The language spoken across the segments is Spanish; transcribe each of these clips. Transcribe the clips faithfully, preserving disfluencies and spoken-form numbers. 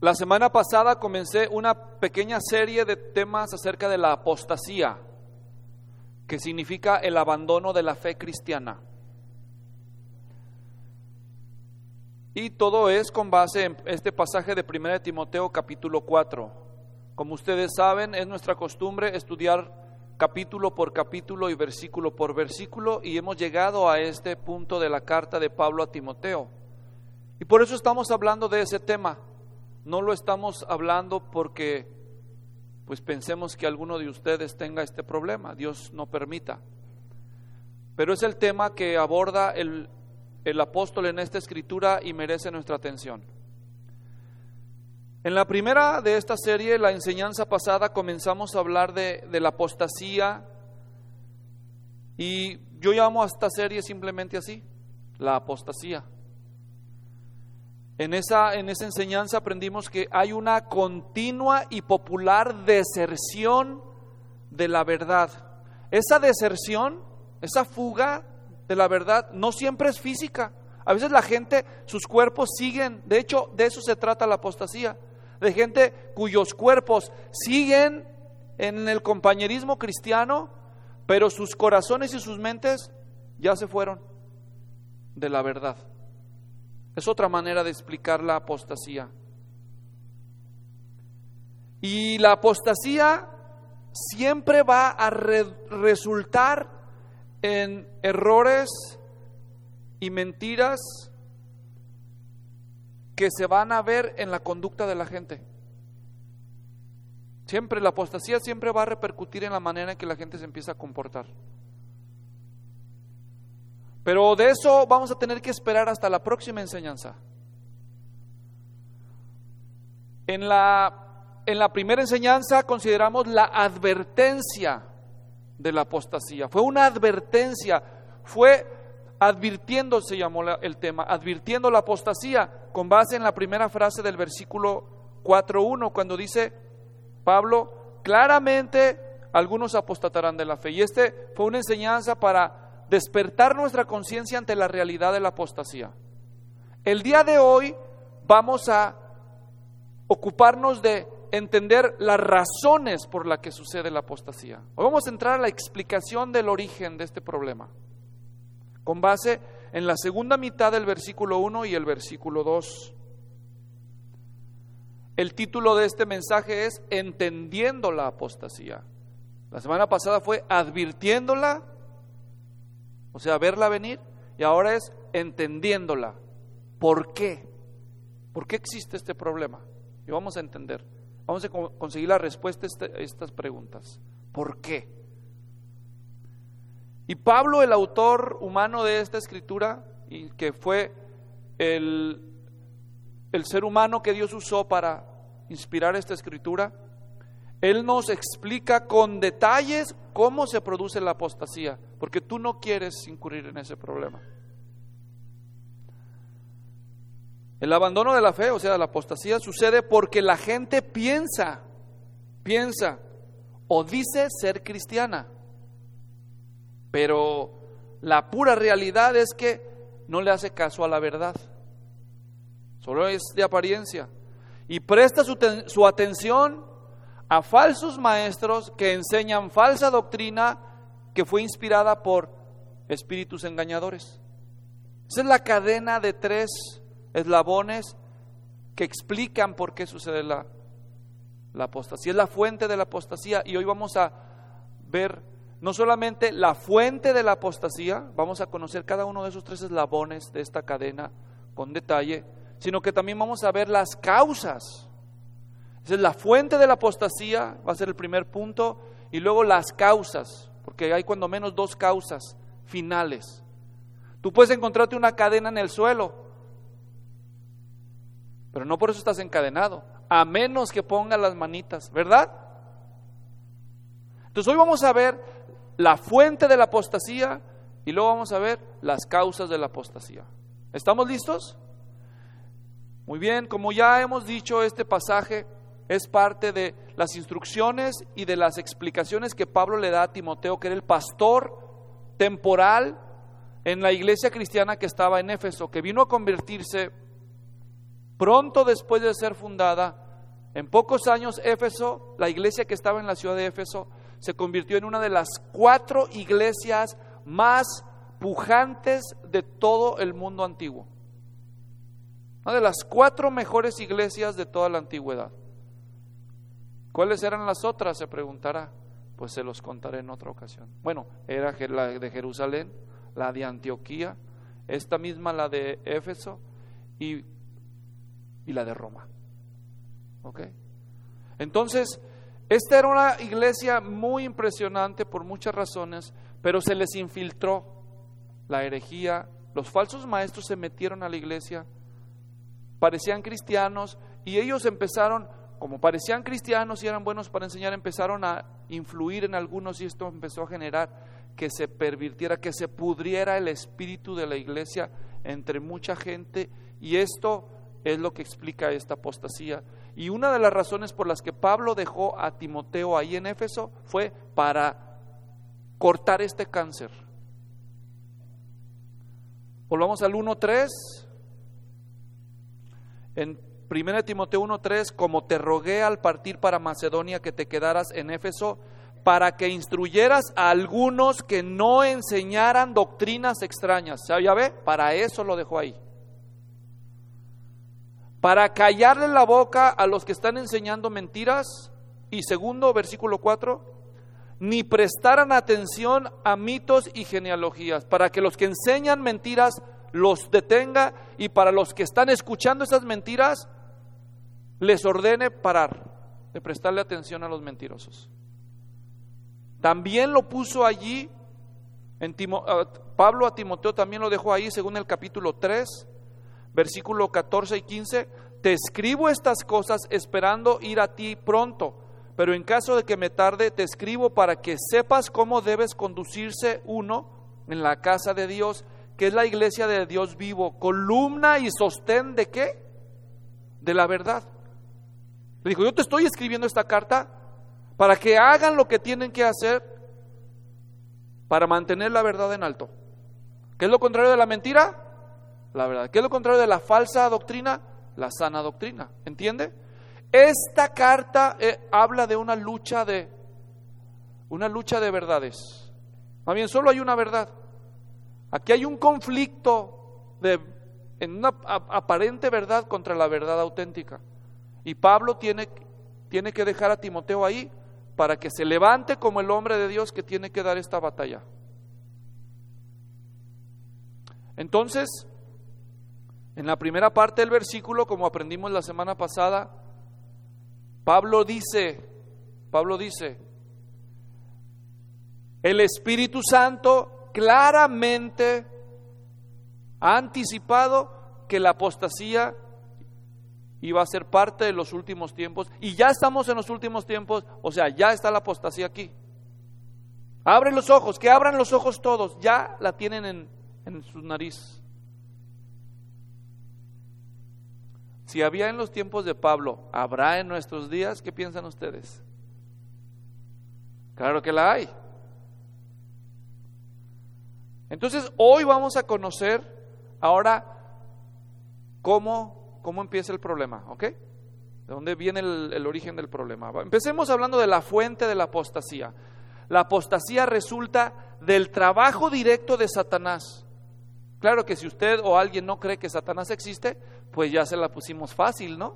La semana pasada comencé una pequeña serie de temas acerca de la apostasía, que significa el abandono de la fe cristiana. Y todo es con base en este pasaje de primera de Timoteo capítulo cuatro. Como ustedes saben, es nuestra costumbre estudiar capítulo por capítulo y versículo por versículo, y hemos llegado a este punto de la carta de Pablo a Timoteo. Y por eso estamos hablando de ese tema. No lo estamos hablando porque pues pensemos que alguno de ustedes tenga este problema, Dios no permita. Pero es el tema que aborda el, el apóstol en esta escritura y merece nuestra atención. En la primera de esta serie, la enseñanza pasada, comenzamos a hablar de, de la apostasía, y yo llamo a esta serie simplemente así, la apostasía. En esa, en esa enseñanza aprendimos que hay una continua y popular deserción de la verdad. Esa deserción, esa fuga de la verdad, no siempre es física. A veces la gente, sus cuerpos siguen, de hecho de eso se trata la apostasía, de gente cuyos cuerpos siguen en el compañerismo cristiano, pero sus corazones y sus mentes ya se fueron de la verdad. Es otra manera de explicar la apostasía. Y la apostasía siempre va a re- resultar en errores y mentiras que se van a ver en la conducta de la gente. Siempre la apostasía siempre va a repercutir en la manera en que la gente se empieza a comportar. Pero de eso vamos a tener que esperar hasta la próxima enseñanza. En la, en la primera enseñanza consideramos la advertencia de la apostasía. Fue una advertencia, fue advirtiendo, se llamó la, el tema, advirtiendo la apostasía, con base en la primera frase del versículo cuatro uno, cuando dice Pablo, claramente algunos apostatarán de la fe. Y este fue una enseñanza para despertar nuestra conciencia ante la realidad de la apostasía. El día de hoy vamos a ocuparnos de entender las razones por las que sucede la apostasía. Hoy vamos a entrar a la explicación del origen de este problema, con base en la segunda mitad del versículo uno y el versículo dos. El título de este mensaje es Entendiendo la apostasía. La semana pasada fue Advirtiéndola, o sea, verla venir, y ahora es entendiéndola. ¿Por qué? ¿Por qué existe este problema? Y vamos a entender, vamos a conseguir la respuesta a estas preguntas. ¿Por qué? Y Pablo, el autor humano de esta escritura, y que fue el, el ser humano que Dios usó para inspirar esta escritura, él nos explica con detalles cómo se produce la apostasía, porque tú no quieres incurrir en ese problema. El abandono de la fe, o sea, la apostasía, sucede porque la gente piensa, piensa o dice ser cristiana, pero la pura realidad es que no le hace caso a la verdad, solo es de apariencia, y presta su, ten, su atención a falsos maestros que enseñan falsa doctrina que fue inspirada por espíritus engañadores. Esa es la cadena de tres eslabones que explican por qué sucede la, la apostasía. Es la fuente de la apostasía, y hoy vamos a ver no solamente la fuente de la apostasía, vamos a conocer cada uno de esos tres eslabones de esta cadena con detalle, sino que también vamos a ver las causas. Esa es la fuente de la apostasía, va a ser el primer punto, y luego las causas, porque hay cuando menos dos causas finales. Tú puedes encontrarte una cadena en el suelo, pero no por eso estás encadenado, a menos que pongas las manitas, ¿verdad? Entonces hoy vamos a ver la fuente de la apostasía y luego vamos a ver las causas de la apostasía. ¿Estamos listos? Muy bien, como ya hemos dicho, este pasaje es parte de las instrucciones y de las explicaciones que Pablo le da a Timoteo, que era el pastor temporal en la iglesia cristiana que estaba en Éfeso, que vino a convertirse Pronto después de ser fundada, en pocos años, Éfeso, la iglesia que estaba en la ciudad de Éfeso, se convirtió en una de las cuatro iglesias más pujantes de todo el mundo antiguo. Una de las cuatro mejores iglesias de toda la antigüedad. ¿Cuáles eran las otras? Se preguntará. Pues se los contaré en otra ocasión. Bueno, era la de Jerusalén, la de Antioquía, esta misma la de Éfeso y, y la de Roma. ¿Ok? Entonces, esta era una iglesia muy impresionante por muchas razones, pero se les infiltró la herejía, los falsos maestros se metieron a la iglesia, parecían cristianos y ellos empezaron, como parecían cristianos y eran buenos para enseñar, empezaron a influir en algunos y esto empezó a generar que se pervirtiera, que se pudriera el espíritu de la iglesia entre mucha gente, y esto es lo que explica esta apostasía. Y una de las razones por las que Pablo dejó a Timoteo ahí en Éfeso fue para cortar este cáncer. Volvamos al uno tres. En primera de Timoteo uno tres, como te rogué al partir para Macedonia que te quedaras en Éfeso, para que instruyeras a algunos que no enseñaran doctrinas extrañas. ¿Ya ve? Para eso lo dejó ahí. Para callarle la boca a los que están enseñando mentiras. Y segundo, versículo cuatro, ni prestaran atención a mitos y genealogías, para que los que enseñan mentiras los detenga, y para los que están escuchando esas mentiras les ordene parar de prestarle atención a los mentirosos. También lo puso allí en Timo, Pablo a Timoteo también lo dejó ahí, según el capítulo tres, versículo catorce y quince. Te escribo estas cosas esperando ir a ti pronto, pero en caso de que me tarde, te escribo para que sepas cómo debes conducirse uno en la casa de Dios, que es la iglesia de Dios vivo, columna y sostén de ¿qué? De la verdad. Le dijo, yo te estoy escribiendo esta carta para que hagan lo que tienen que hacer para mantener la verdad en alto. ¿Qué es lo contrario de la mentira? La verdad. ¿Qué es lo contrario de la falsa doctrina? La sana doctrina. ¿Entiende? Esta carta eh, habla de una lucha de una lucha de verdades. Más bien, solo hay una verdad. Aquí hay un conflicto de, en una a, aparente verdad contra la verdad auténtica. Y Pablo tiene, tiene que dejar a Timoteo ahí para que se levante como el hombre de Dios que tiene que dar esta batalla. Entonces, en la primera parte del versículo, como aprendimos la semana pasada, Pablo dice, Pablo dice, el Espíritu Santo claramente ha anticipado que la apostasía iba a ser parte de los últimos tiempos, y ya estamos en los últimos tiempos, o sea, ya está la apostasía aquí. Abre los ojos, que abran los ojos todos, ya la tienen en, en su nariz. Si había en los tiempos de Pablo, ¿habrá en nuestros días? ¿Qué piensan ustedes? Claro que la hay. Entonces, hoy vamos a conocer ahora cómo ¿Cómo empieza el problema? ¿Ok? ¿De dónde viene el, el origen del problema? Empecemos hablando de la fuente de la apostasía. La apostasía resulta del trabajo directo de Satanás. Claro que si usted o alguien no cree que Satanás existe, pues ya se la pusimos fácil, ¿no?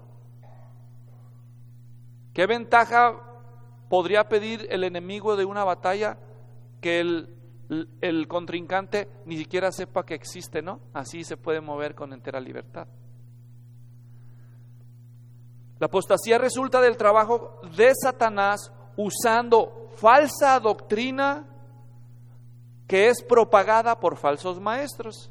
¿Qué ventaja podría pedir el enemigo de una batalla que el, el contrincante ni siquiera sepa que existe, ¿no? Así se puede mover con entera libertad. La apostasía resulta del trabajo de Satanás usando falsa doctrina que es propagada por falsos maestros.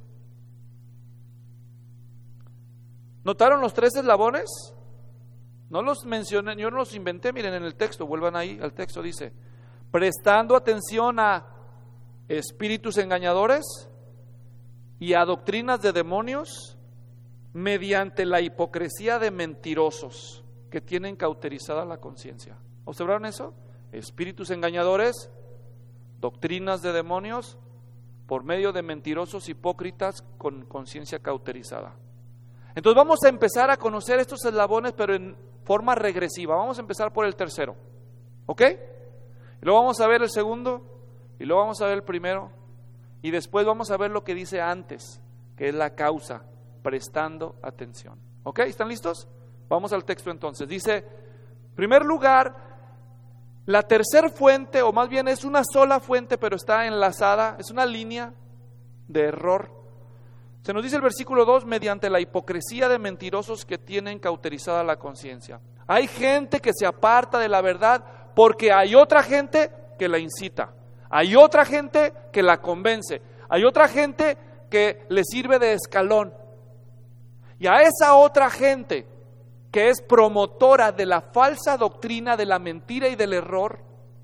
¿Notaron los tres eslabones? No los mencioné, yo no los inventé, miren en el texto, vuelvan ahí al texto, dice, prestando atención a espíritus engañadores y a doctrinas de demonios, mediante la hipocresía de mentirosos que tienen cauterizada la conciencia. ¿Observaron eso? Espíritus engañadores, doctrinas de demonios, por medio de mentirosos hipócritas con conciencia cauterizada. Entonces vamos a empezar a conocer estos eslabones, pero en forma regresiva. Vamos a empezar por el tercero, ¿ok? Y luego vamos a ver el segundo, y luego vamos a ver el primero, y después vamos a ver lo que dice antes, que es la causa, prestando atención. ¿Ok? ¿Están listos? Vamos al texto entonces. Dice, en primer lugar, la tercera fuente, o más bien es una sola fuente, pero está enlazada, es una línea de error. Se nos dice el versículo dos, mediante la hipocresía de mentirosos que tienen cauterizada la conciencia. Hay gente que se aparta de la verdad porque hay otra gente que la incita. Hay otra gente que la convence. Hay otra gente que le sirve de escalón. Y a esa otra gente que es promotora de la falsa doctrina, de la mentira y del error,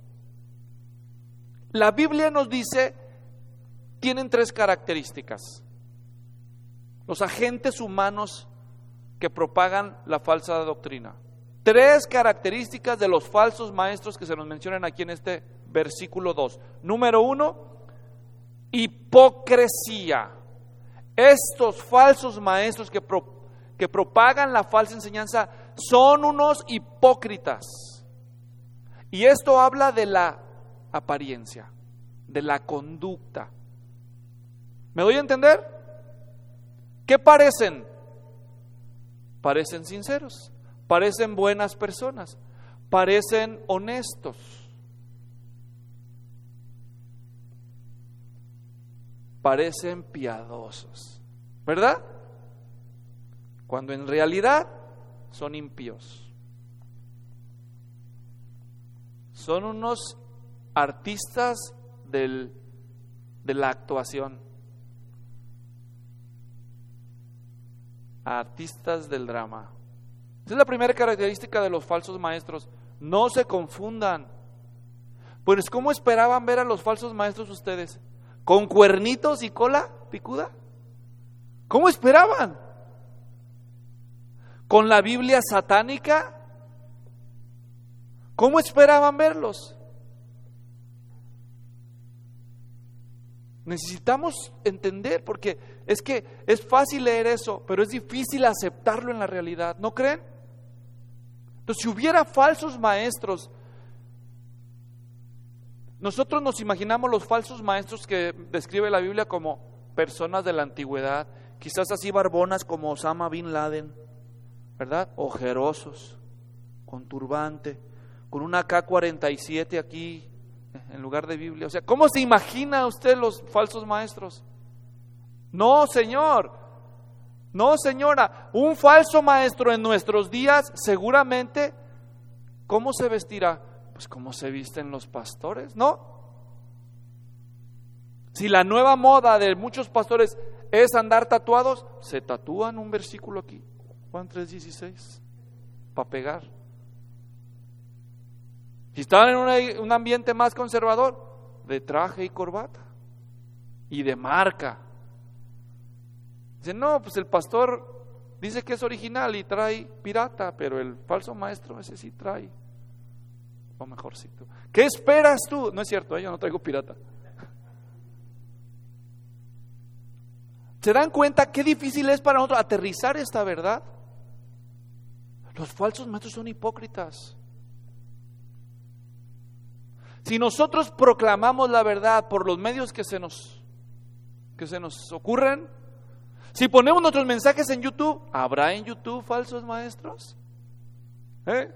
la Biblia nos dice, tienen tres características. Los agentes humanos que propagan la falsa doctrina. Tres características de los falsos maestros que se nos mencionan aquí en este versículo dos. Número uno, hipocresía. Estos falsos maestros que, pro, que propagan la falsa enseñanza son unos hipócritas. Y esto habla de la apariencia, de la conducta. ¿Me doy a entender? ¿Qué parecen? Parecen sinceros, parecen buenas personas, parecen honestos. Parecen piadosos, ¿verdad? Cuando en realidad son impíos. Son unos artistas del, de la actuación, artistas del drama. Esa es la primera característica de los falsos maestros. No se confundan. Pues, ¿cómo esperaban ver a los falsos maestros ustedes? ¿Con cuernitos y cola picuda? ¿Cómo esperaban? ¿Con la Biblia satánica? ¿Cómo esperaban verlos? Necesitamos entender, porque es que es fácil leer eso, pero es difícil aceptarlo en la realidad, ¿no creen? Entonces, si hubiera falsos maestros, nosotros nos imaginamos los falsos maestros que describe la Biblia como personas de la antigüedad, quizás así barbonas como Osama Bin Laden, ¿verdad? Ojerosos, con turbante, con una A K cuarenta y siete aquí en lugar de Biblia. O sea, ¿cómo se imagina usted los falsos maestros? No, señor, no, señora, un falso maestro en nuestros días seguramente, ¿cómo se vestirá? Pues como se visten los pastores, ¿no? Si la nueva moda de muchos pastores es andar tatuados, se tatúan un versículo aquí, Juan tres dieciséis, para pegar. Si están en una, un ambiente más conservador, de traje y corbata y de marca. Dicen, no, pues el pastor dice que es original y trae pirata, pero el falso maestro ese sí trae lo mejorcito. ¿Qué esperas tú? No es cierto, ¿eh? Yo no traigo pirata. ¿Se dan cuenta qué difícil es para nosotros aterrizar esta verdad? Los falsos maestros son hipócritas. Si nosotros proclamamos la verdad por los medios que se nos que se nos ocurren, si ponemos nuestros mensajes en YouTube, ¿habrá en YouTube falsos maestros? ¿Eh?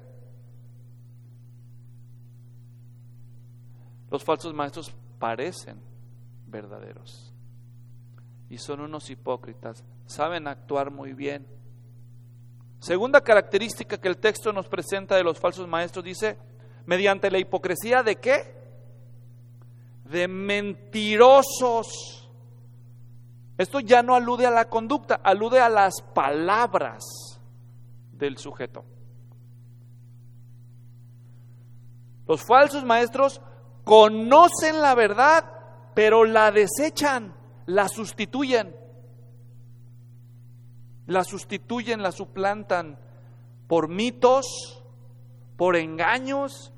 Los falsos maestros parecen verdaderos y son unos hipócritas, saben actuar muy bien. Segunda característica que el texto nos presenta de los falsos maestros, dice, mediante la hipocresía de ¿qué? De mentirosos. Esto ya no alude a la conducta, alude a las palabras del sujeto. Los falsos maestros conocen la verdad, pero la desechan, la sustituyen. La sustituyen, la suplantan por mitos, por engaños,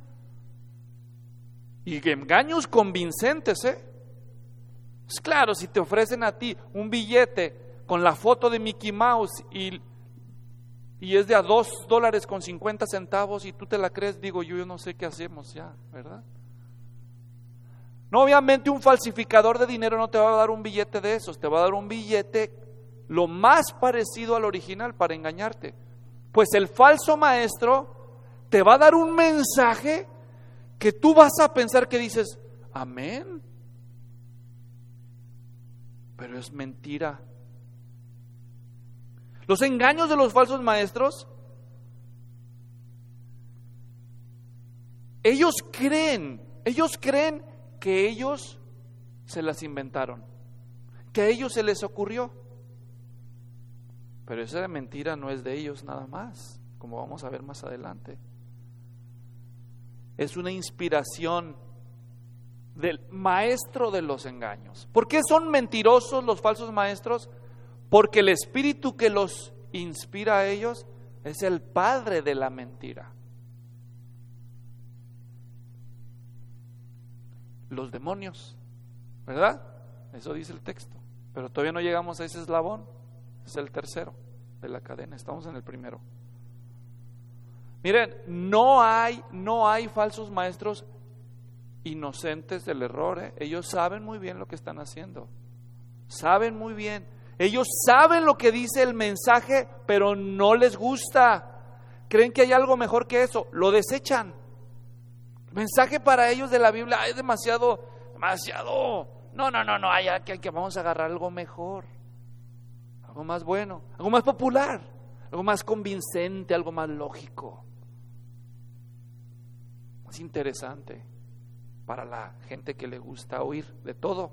y engaños convincentes, ¿eh? Pues claro, si te ofrecen a ti un billete con la foto de Mickey Mouse y, y es de a dos dólares con cincuenta centavos y tú te la crees, digo yo, yo no sé qué hacemos ya, ¿verdad? No, obviamente un falsificador de dinero no te va a dar un billete de esos, te va a dar un billete lo más parecido al original para engañarte. Pues el falso maestro te va a dar un mensaje que tú vas a pensar que dices, amén, pero es mentira. Los engaños de los falsos maestros, ellos creen, ellos creen que ellos se las inventaron, que a ellos se les ocurrió. Pero esa mentira no es de ellos nada más, como vamos a ver más adelante. Es una inspiración del maestro de los engaños. ¿Por qué son mentirosos los falsos maestros? Porque el espíritu que los inspira a ellos es el padre de la mentira. Los demonios, ¿verdad? Eso dice el texto. Pero todavía no llegamos a ese eslabón. Es el tercero de la cadena. Estamos en el primero. Miren, no hay, no hay falsos maestros inocentes del error, ¿eh? Ellos saben muy bien lo que están haciendo. Saben muy bien. Ellos saben lo que dice el mensaje, pero no les gusta. Creen que hay algo mejor que eso. Lo desechan. El mensaje para ellos de la Biblia es demasiado, demasiado. No, no, no, no, hay que, que vamos a agarrar algo mejor. Algo más bueno, algo más popular, algo más convincente, algo más lógico, más interesante para la gente que le gusta oír de todo.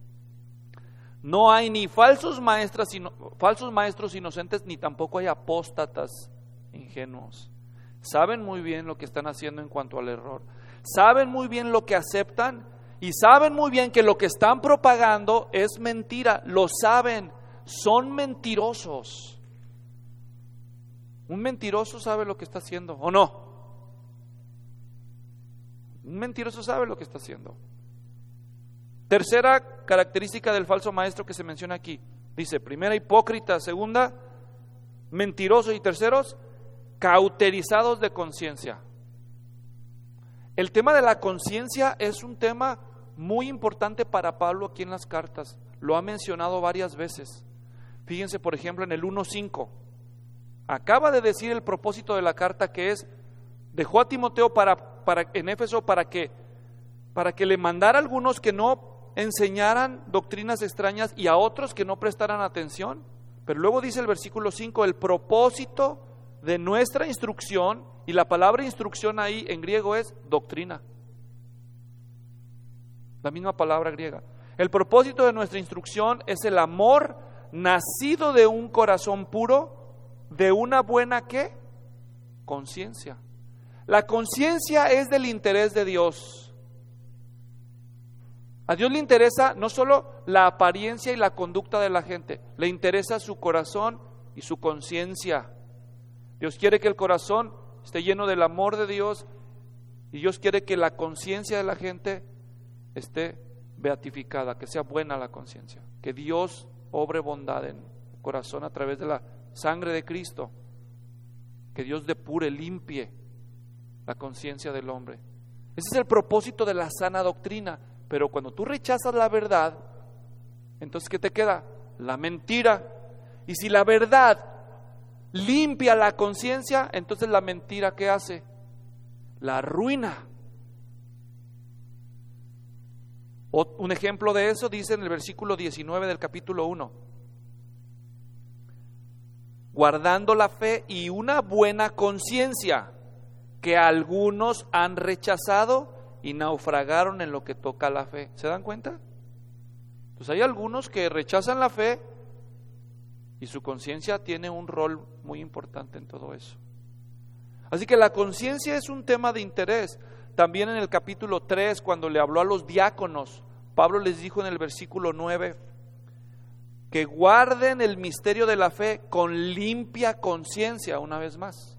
No hay ni falsos maestros, sino, falsos maestros inocentes, ni tampoco hay apóstatas ingenuos. Saben muy bien lo que están haciendo en cuanto al error. Saben muy bien lo que aceptan y saben muy bien que lo que están propagando es mentira. Lo saben, son mentirosos. Un mentiroso sabe lo que está haciendo, ¿o no? Un mentiroso sabe lo que está haciendo. Tercera característica del falso maestro que se menciona aquí. Dice, primera, hipócrita. Segunda, mentirosos. Y terceros, cauterizados de conciencia. El tema de la conciencia es un tema muy importante para Pablo aquí en las cartas. Lo ha mencionado varias veces. Fíjense, por ejemplo, en el uno cinco. Acaba de decir el propósito de la carta, que es, dejó a Timoteo para, para, en Éfeso para que, para que le mandara a algunos que no enseñaran doctrinas extrañas y a otros que no prestaran atención. Pero luego dice el versículo cinco, el propósito de nuestra instrucción, y la palabra instrucción ahí en griego es doctrina. La misma palabra griega. El propósito de nuestra instrucción es el amor nacido de un corazón puro, de una buena ¿qué? Conciencia. La conciencia es del interés de Dios. A Dios le interesa no solo la apariencia y la conducta de la gente, le interesa su corazón y su conciencia. Dios quiere que el corazón esté lleno del amor de Dios y Dios quiere que la conciencia de la gente esté beatificada, que sea buena la conciencia, que Dios obre bondad en el corazón a través de la sangre de Cristo, que Dios depure, limpie la conciencia del hombre. Ese es el propósito de la sana doctrina. Pero cuando tú rechazas la verdad, entonces ¿qué te queda? La mentira. Y si la verdad limpia la conciencia, entonces la mentira ¿qué hace? La arruina. O, un ejemplo de eso dice en el versículo diecinueve del capítulo uno. Guardando la fe y una buena conciencia, que algunos han rechazado y naufragaron en lo que toca a la fe. ¿Se dan cuenta? Pues hay algunos que rechazan la fe y su conciencia tiene un rol muy importante en todo eso. Así que la conciencia es un tema de interés. También en el capítulo tres, cuando le habló a los diáconos, Pablo les dijo en el versículo nueve que guarden el misterio de la fe con limpia conciencia, una vez más.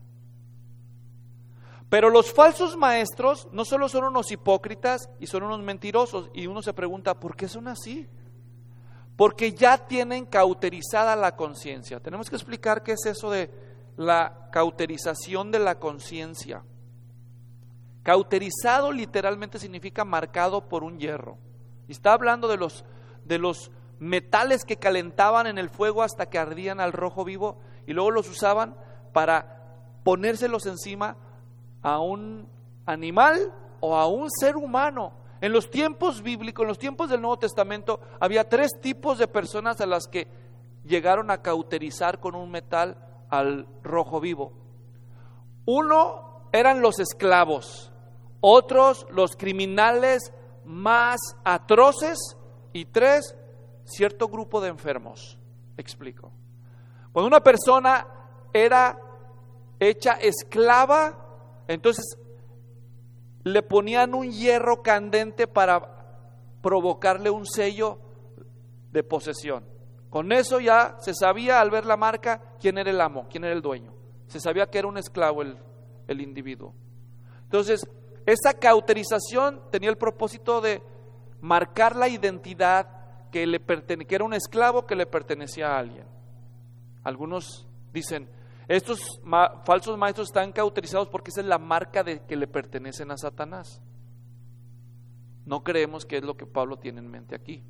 Pero los falsos maestros no solo son unos hipócritas y son unos mentirosos, y uno se pregunta, ¿por qué son así? porque ya tienen cauterizada la conciencia. Tenemos que explicar qué es eso de la cauterización de la conciencia. Cauterizado literalmente significa marcado por un hierro. Y está hablando de los, de los metales que calentaban en el fuego hasta que ardían al rojo vivo y luego los usaban para ponérselos encima a un animal o a un ser humano. En los tiempos bíblicos, en los tiempos del Nuevo Testamento, había tres tipos de personas a las que llegaron a cauterizar con un metal al rojo vivo. Uno eran los esclavos, otros los criminales más atroces y tres, cierto grupo de enfermos. Explico. Cuando una persona era hecha esclava, entonces le ponían un hierro candente para provocarle un sello de posesión. Con eso ya se sabía al ver la marca quién era el amo, quién era el dueño. Se sabía que era un esclavo el, el individuo. Entonces, esa cauterización tenía el propósito de marcar la identidad que, le pertene, que era un esclavo que le pertenecía a alguien. Algunos dicen, estos ma- falsos maestros están cauterizados porque esa es la marca de que le pertenecen a Satanás. No creemos que es lo que Pablo tiene en mente aquí.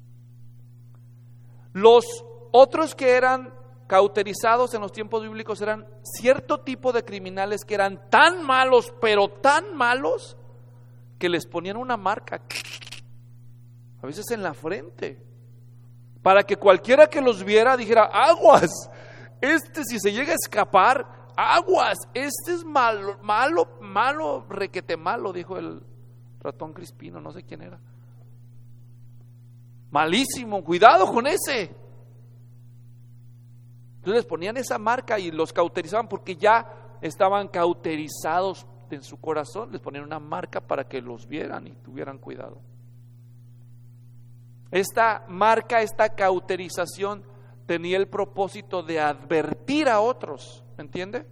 Los otros que eran cauterizados en los tiempos bíblicos eran cierto tipo de criminales que eran tan malos, pero tan malos, que les ponían una marca, a veces en la frente, para que cualquiera que los viera dijera, aguas, este si se llega a escapar, aguas, este es malo, malo, malo, requete malo, dijo el ratón Crispino, no sé quién era. Malísimo, cuidado con ese. Entonces les ponían esa marca y los cauterizaban porque ya estaban cauterizados en su corazón. Les ponían una marca para que los vieran y tuvieran cuidado. Esta marca, esta cauterización tenía el propósito de advertir a otros, ¿entiende?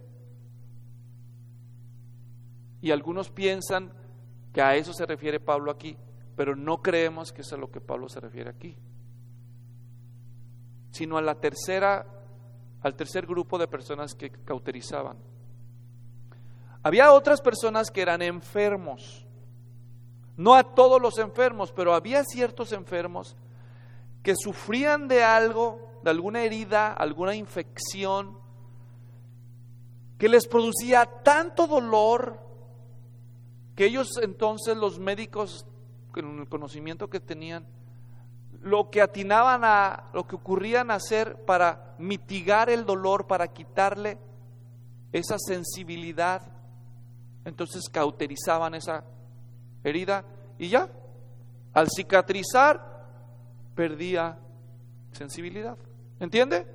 Y algunos piensan que a eso se refiere Pablo aquí, pero no creemos que eso es a lo que Pablo se refiere aquí, sino a la tercera, al tercer grupo de personas que cauterizaban. Había otras personas que eran enfermos, no a todos los enfermos, pero había ciertos enfermos que sufrían de algo, de alguna herida, alguna infección, que les producía tanto dolor que ellos entonces, los médicos, con el conocimiento que tenían, lo que atinaban a, lo que ocurrían a hacer para mitigar el dolor, para quitarle esa sensibilidad, entonces cauterizaban esa herida y ya, al cicatrizar, perdía sensibilidad. ¿Entiende?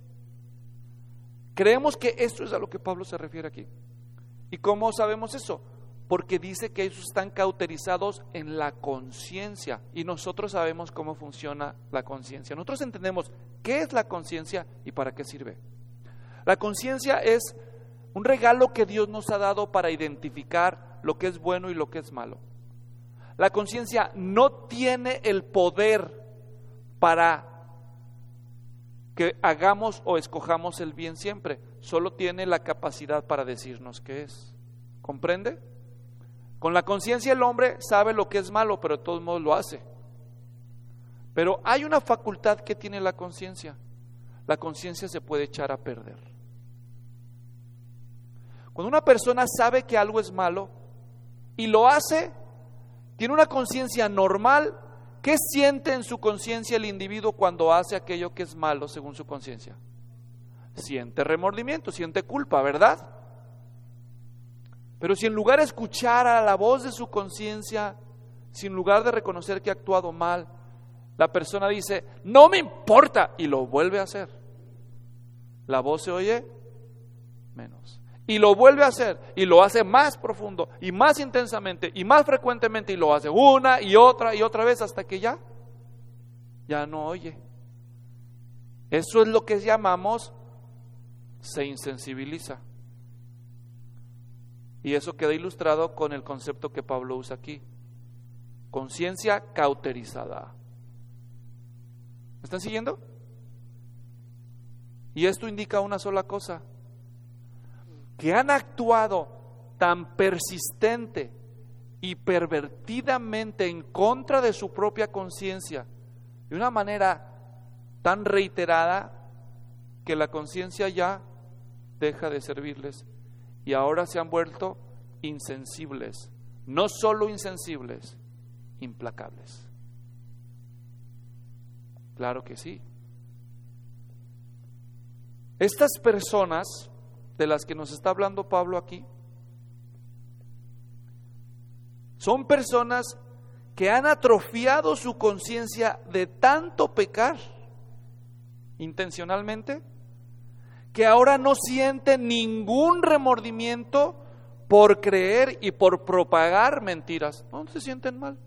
Creemos que esto es a lo que Pablo se refiere aquí. ¿Y cómo sabemos eso? Porque dice que ellos están cauterizados en la conciencia y nosotros sabemos cómo funciona la conciencia. Nosotros entendemos qué es la conciencia y para qué sirve. La conciencia es un regalo que Dios nos ha dado para identificar lo que es bueno y lo que es malo. La conciencia no tiene el poder para que hagamos o escojamos el bien siempre, solo tiene la capacidad para decirnos qué es. ¿Comprende? Con la conciencia el hombre sabe lo que es malo, pero de todos modos lo hace. Pero hay una facultad que tiene la conciencia. La conciencia se puede echar a perder. Cuando una persona sabe que algo es malo y lo hace, tiene una conciencia normal. ¿Qué siente en su conciencia el individuo cuando hace aquello que es malo según su conciencia? Siente remordimiento, siente culpa, ¿verdad? Pero si en lugar de escuchar a la voz de su conciencia, si en lugar de reconocer que ha actuado mal, la persona dice, no me importa, y lo vuelve a hacer, la voz se oye menos. Y lo vuelve a hacer, y lo hace más profundo, y más intensamente, y más frecuentemente, y lo hace una y otra y otra vez hasta que ya, ya no oye. Eso es lo que llamamos se insensibiliza. Y eso queda ilustrado con el concepto que Pablo usa aquí: conciencia cauterizada. ¿Me están siguiendo? Y esto indica una sola cosa: que han actuado tan persistente y pervertidamente en contra de su propia conciencia, de una manera tan reiterada, que la conciencia ya deja de servirles y ahora se han vuelto insensibles. No solo insensibles, implacables. Claro que sí. Estas personas de las que nos está hablando Pablo aquí son personas que han atrofiado su conciencia de tanto pecar intencionalmente, que ahora no sienten ningún remordimiento por creer y por propagar mentiras. No se sienten mal.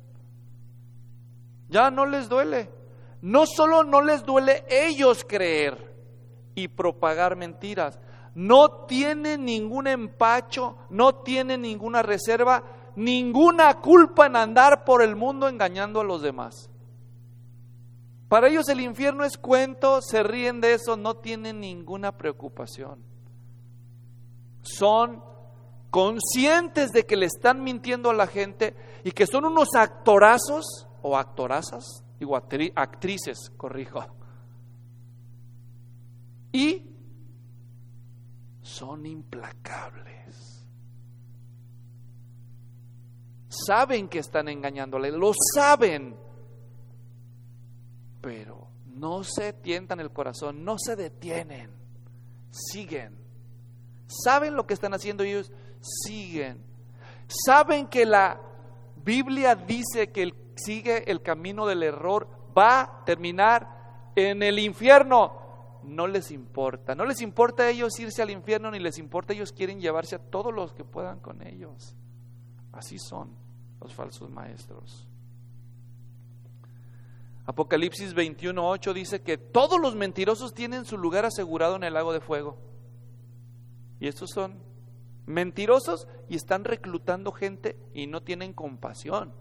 Ya no les duele. No solo no les duele ellos creer y propagar mentiras, no tienen ningún empacho, no tienen ninguna reserva, ninguna culpa en andar por el mundo engañando a los demás. Para ellos el infierno es cuento, se ríen de eso, no tienen ninguna preocupación. Son conscientes de que le están mintiendo a la gente y que son unos actorazos o actorazas, digo actri- actrices, corrijo. Y son implacables. Saben que están engañándole, lo saben, pero no se tientan el corazón, no se detienen, siguen. Saben lo que están haciendo ellos, siguen. Saben que la Biblia dice que el que sigue el camino del error va a terminar en el infierno. No les importa, no les importa a ellos irse al infierno, ni les importa, ellos quieren llevarse a todos los que puedan con ellos. Así son los falsos maestros. Apocalipsis veintiuno ocho dice que todos los mentirosos tienen su lugar asegurado en el lago de fuego. Y estos son mentirosos y están reclutando gente y no tienen compasión.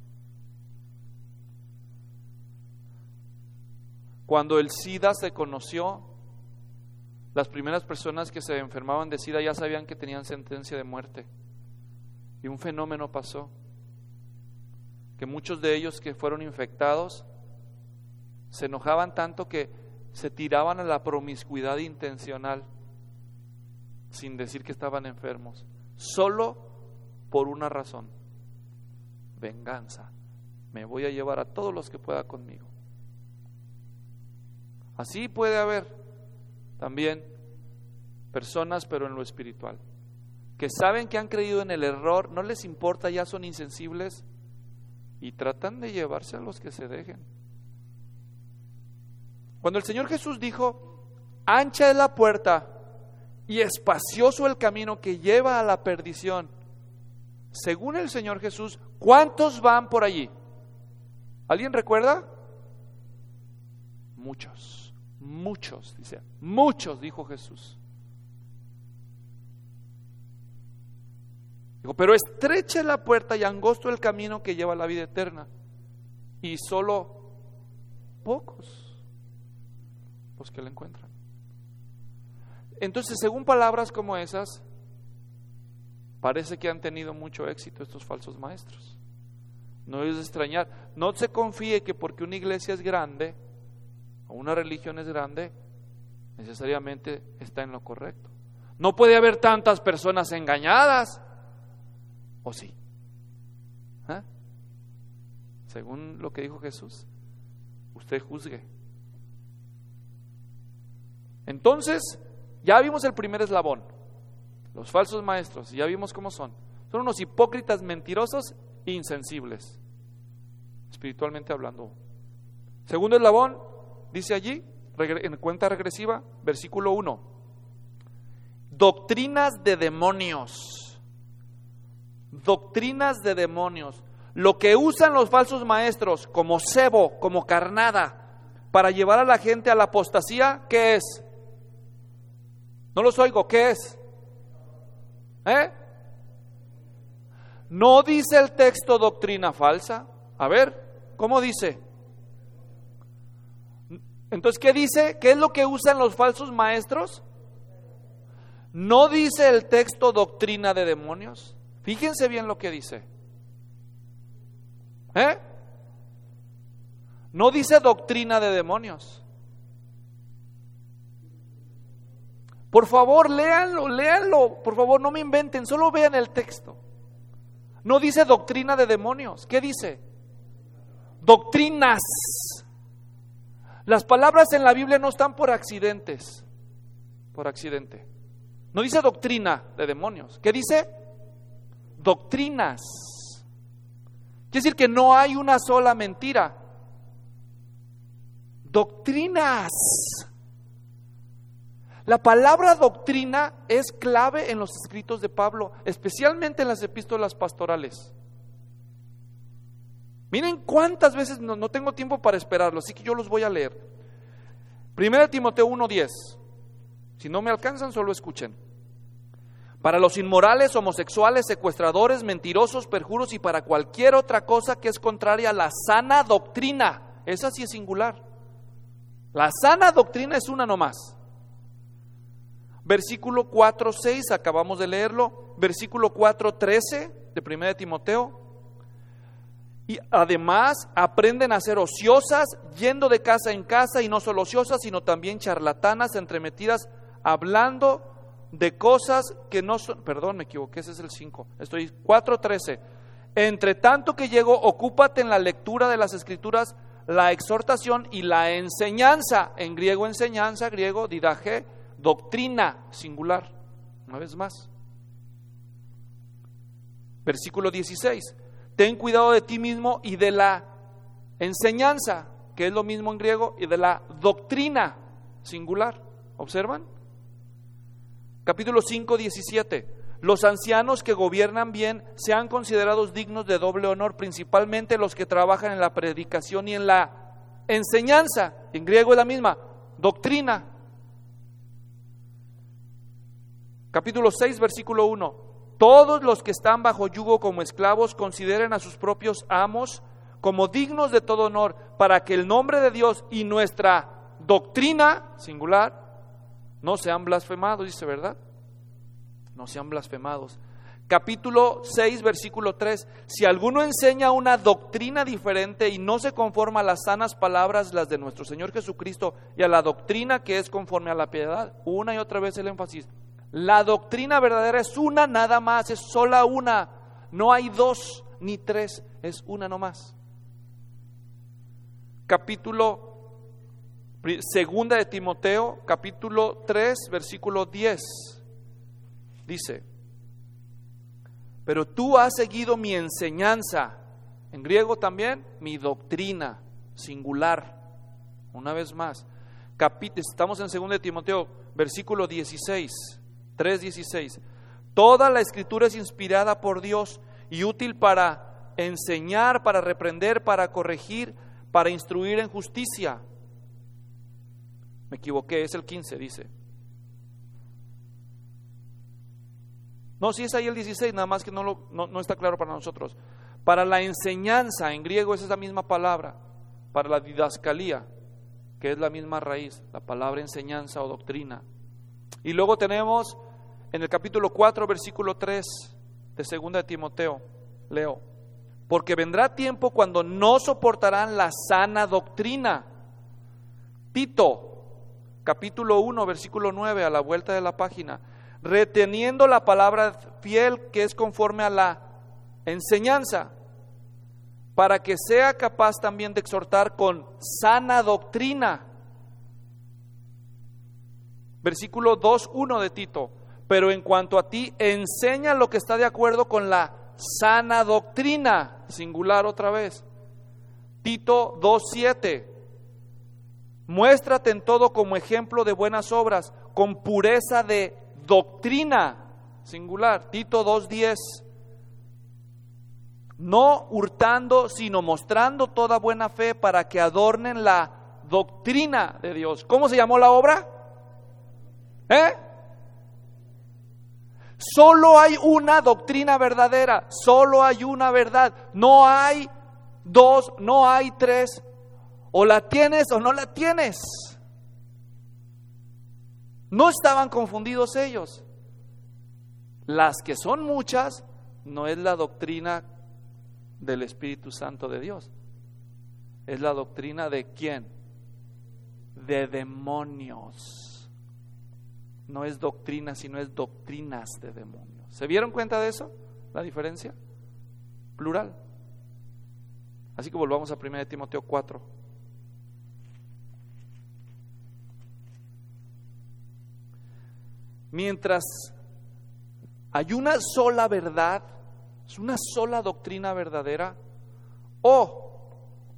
Cuando el SIDA se conoció, las primeras personas que se enfermaban de SIDA ya sabían que tenían sentencia de muerte. Y un fenómeno pasó, que muchos de ellos que fueron infectados se enojaban tanto que se tiraban a la promiscuidad intencional, sin decir que estaban enfermos, solo por una razón: venganza. Me voy a llevar a todos los que pueda conmigo. Así puede haber también personas, pero en lo espiritual, que saben que han creído en el error, no les importa, ya son insensibles y tratan de llevarse a los que se dejen. Cuando el Señor Jesús dijo: ancha es la puerta y espacioso el camino que lleva a la perdición, según el Señor Jesús, ¿cuántos van por allí? ¿Alguien recuerda? Muchos. Muchos, dice, muchos, dijo Jesús. Digo, pero estrecha es la puerta y angosto el camino que lleva a la vida eterna, y solo pocos los que la encuentran. Entonces, según palabras como esas, parece que han tenido mucho éxito estos falsos maestros. No es de extrañar, no se confíe que porque una iglesia es grande o una religión es grande, necesariamente está en lo correcto. No puede haber tantas personas engañadas, ¿o sí? ¿Eh? Según lo que dijo Jesús, usted juzgue. Entonces, ya vimos el primer eslabón, los falsos maestros, y ya vimos cómo son. Son unos hipócritas mentirosos e insensibles, espiritualmente hablando. Segundo eslabón, dice allí, en cuenta regresiva, versículo uno: doctrinas de demonios. Doctrinas de demonios. Lo que usan los falsos maestros como cebo, como carnada, para llevar a la gente a la apostasía, ¿qué es? No los oigo, ¿qué es? ¿Eh? No dice el texto doctrina falsa. A ver, ¿cómo dice? Entonces, ¿qué dice? ¿Qué es lo que usan los falsos maestros? No dice el texto doctrina de demonios. Fíjense bien lo que dice. ¿Eh? No dice doctrina de demonios. Por favor, léanlo, léanlo. Por favor, no me inventen, solo vean el texto. No dice doctrina de demonios. ¿Qué dice? Doctrinas. Las palabras en la Biblia no están por accidentes. Por accidente. No dice doctrina de demonios. ¿Qué dice? Doctrinas. Quiere decir que no hay una sola mentira. Doctrinas. La palabra doctrina es clave en los escritos de Pablo, especialmente en las epístolas pastorales. Miren cuántas veces, no, no tengo tiempo para esperarlo, así que yo los voy a leer. Primera de Timoteo uno diez. Si no me alcanzan, solo escuchen. Para los inmorales, homosexuales, secuestradores, mentirosos, perjuros y para cualquier otra cosa que es contraria a la sana doctrina. Esa sí es singular. La sana doctrina es una nomás. Versículo cuatro seis, acabamos de leerlo. Versículo cuatro trece de Primera de Timoteo. Y además aprenden a ser ociosas, yendo de casa en casa, y no solo ociosas, sino también charlatanas, entremetidas, hablando de cosas que no son, perdón, me equivoqué, ese es el cinco, estoy cuatro trece. Entre tanto que llego, ocúpate en la lectura de las Escrituras, la exhortación y la enseñanza, en griego enseñanza, griego didaje, doctrina, singular, una vez más. Versículo dieciséis. Ten cuidado de ti mismo y de la enseñanza, que es lo mismo en griego, y de la doctrina, singular. ¿Observan? Capítulo cinco, diecisiete. Los ancianos que gobiernan bien sean considerados dignos de doble honor, principalmente los que trabajan en la predicación y en la enseñanza. En griego es la misma, doctrina. Capítulo seis, versículo uno. Todos los que están bajo yugo como esclavos consideren a sus propios amos como dignos de todo honor, para que el nombre de Dios y nuestra doctrina, singular, no sean blasfemados, dice, ¿verdad? No sean blasfemados. Capítulo seis, versículo tres. Si alguno enseña una doctrina diferente y no se conforma a las sanas palabras, las de nuestro Señor Jesucristo, y a la doctrina que es conforme a la piedad, una y otra vez el énfasis. La doctrina verdadera es una nada más, es sola una, no hay dos ni tres, es una nomás. Capítulo segunda de Timoteo, capítulo tres, versículo diez, dice: pero tú has seguido mi enseñanza, en griego también, mi doctrina, singular, una vez más. Capit- estamos en segunda de Timoteo, versículo dieciséis. tres dieciséis. Toda la escritura es inspirada por Dios y útil para enseñar, para reprender, para corregir, para instruir en justicia. Me equivoqué, es el quince, dice. No, sí es ahí el dieciséis, nada más que no, lo, no, no está claro para nosotros. Para la enseñanza, en griego es esa misma palabra. Para la didascalía, que es la misma raíz, la palabra enseñanza o doctrina. Y luego tenemos en el capítulo cuatro, versículo tres de segunda de Timoteo, leo: porque vendrá tiempo cuando no soportarán la sana doctrina. Tito, capítulo uno, versículo nueve, a la vuelta de la página. Reteniendo la palabra fiel que es conforme a la enseñanza, para que sea capaz también de exhortar con sana doctrina. Versículo dos, uno de Tito. Pero en cuanto a ti, enseña lo que está de acuerdo con la sana doctrina, singular otra vez. Tito dos, siete. Muéstrate en todo como ejemplo de buenas obras, con pureza de doctrina, singular. Tito dos, diez. No hurtando, sino mostrando toda buena fe para que adornen la doctrina de Dios. ¿Cómo se llamó la obra? ¿Eh? Solo hay una doctrina verdadera, solo hay una verdad, no hay dos, no hay tres O la tienes o no la tienes. No estaban confundidos ellos. Las que son muchas no es la doctrina del Espíritu Santo de Dios. Es la doctrina de ¿quién? De demonios. No es doctrina, sino es doctrinas de demonios. ¿Se dieron cuenta de eso? ¿La diferencia? Plural. Así que volvamos a primera de Timoteo cuatro. Mientras hay una sola verdad, es una sola doctrina verdadera, o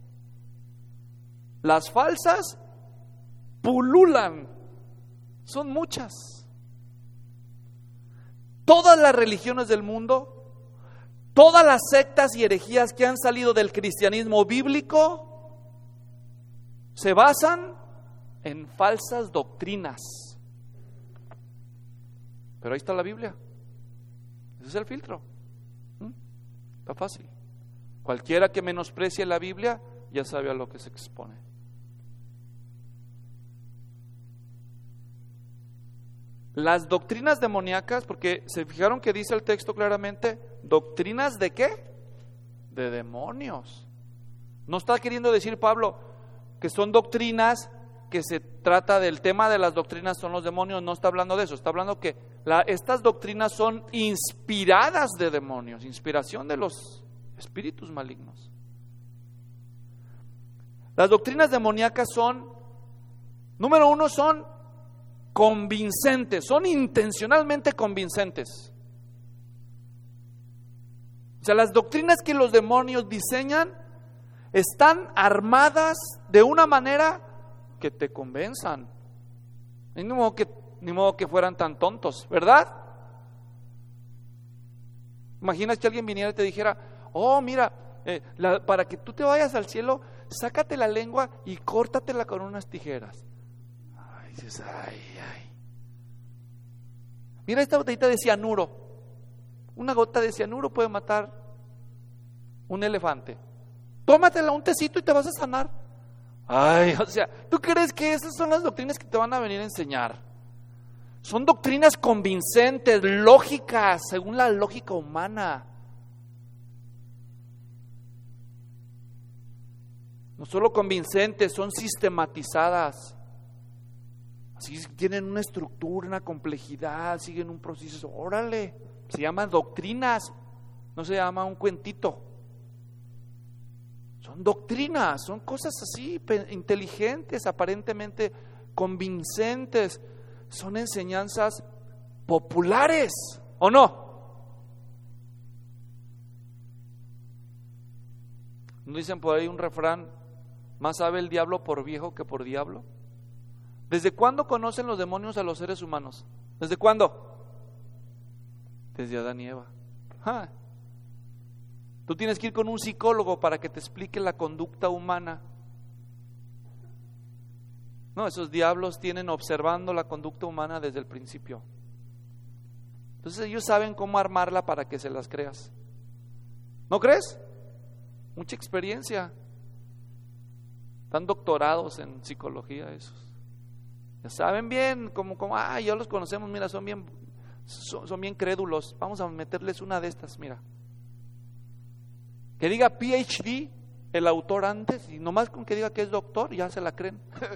las falsas pululan, son muchas. Todas las religiones del mundo, todas las sectas y herejías que han salido del cristianismo bíblico se basan en falsas doctrinas. Pero ahí está la Biblia. Ese es el filtro. ¿Mm? Está fácil. Cualquiera que menosprecie la Biblia ya sabe a lo que se expone. Las doctrinas demoníacas, porque se fijaron que dice el texto claramente, ¿doctrinas de qué? De demonios. No está queriendo decir Pablo que son doctrinas que se trata del tema de las doctrinas son los demonios, no está hablando de eso, está hablando que la, estas doctrinas son inspiradas de demonios, inspiración de los espíritus malignos. Las doctrinas demoníacas son, número uno, son convincentes, son intencionalmente convincentes. O sea, las doctrinas que los demonios diseñan están armadas de una manera que te convenzan. Ni modo que, ni modo que fueran tan tontos, ¿verdad? Imaginas que alguien viniera y te dijera, oh, mira, eh, la, para que tú te vayas al cielo, sácate la lengua y córtatela con unas tijeras. Ay, dices, ay, ay. Mira esta botellita de cianuro. Una gota de cianuro puede matar un elefante. Tómatela un tecito y te vas a sanar. Ay, o sea, ¿tú crees que esas son las doctrinas que te van a venir a enseñar? Son doctrinas convincentes, lógicas, según la lógica humana. No solo convincentes, son sistematizadas. Así tienen una estructura, una complejidad, siguen un proceso. Órale, se llaman doctrinas, no se llama un cuentito. Son doctrinas, son cosas así, inteligentes, aparentemente convincentes, son enseñanzas populares, ¿o no? ¿No dicen por ahí un refrán, más sabe el diablo por viejo que por diablo? ¿Desde cuándo conocen los demonios a los seres humanos? ¿Desde cuándo? Desde Adán y Eva. ¡Ja! Tú tienes que ir con un psicólogo para que te explique la conducta humana. No, esos diablos tienen observando la conducta humana desde el principio. Entonces ellos saben cómo armarla para que se las creas. ¿No crees? Mucha experiencia. Están doctorados en psicología esos. Ya saben bien, como, como ah, ya los conocemos, mira, son bien, son, son bien crédulos. Vamos a meterles una de estas, mira. Que diga P H D el autor antes, y nomás con que diga que es doctor, ya se la creen.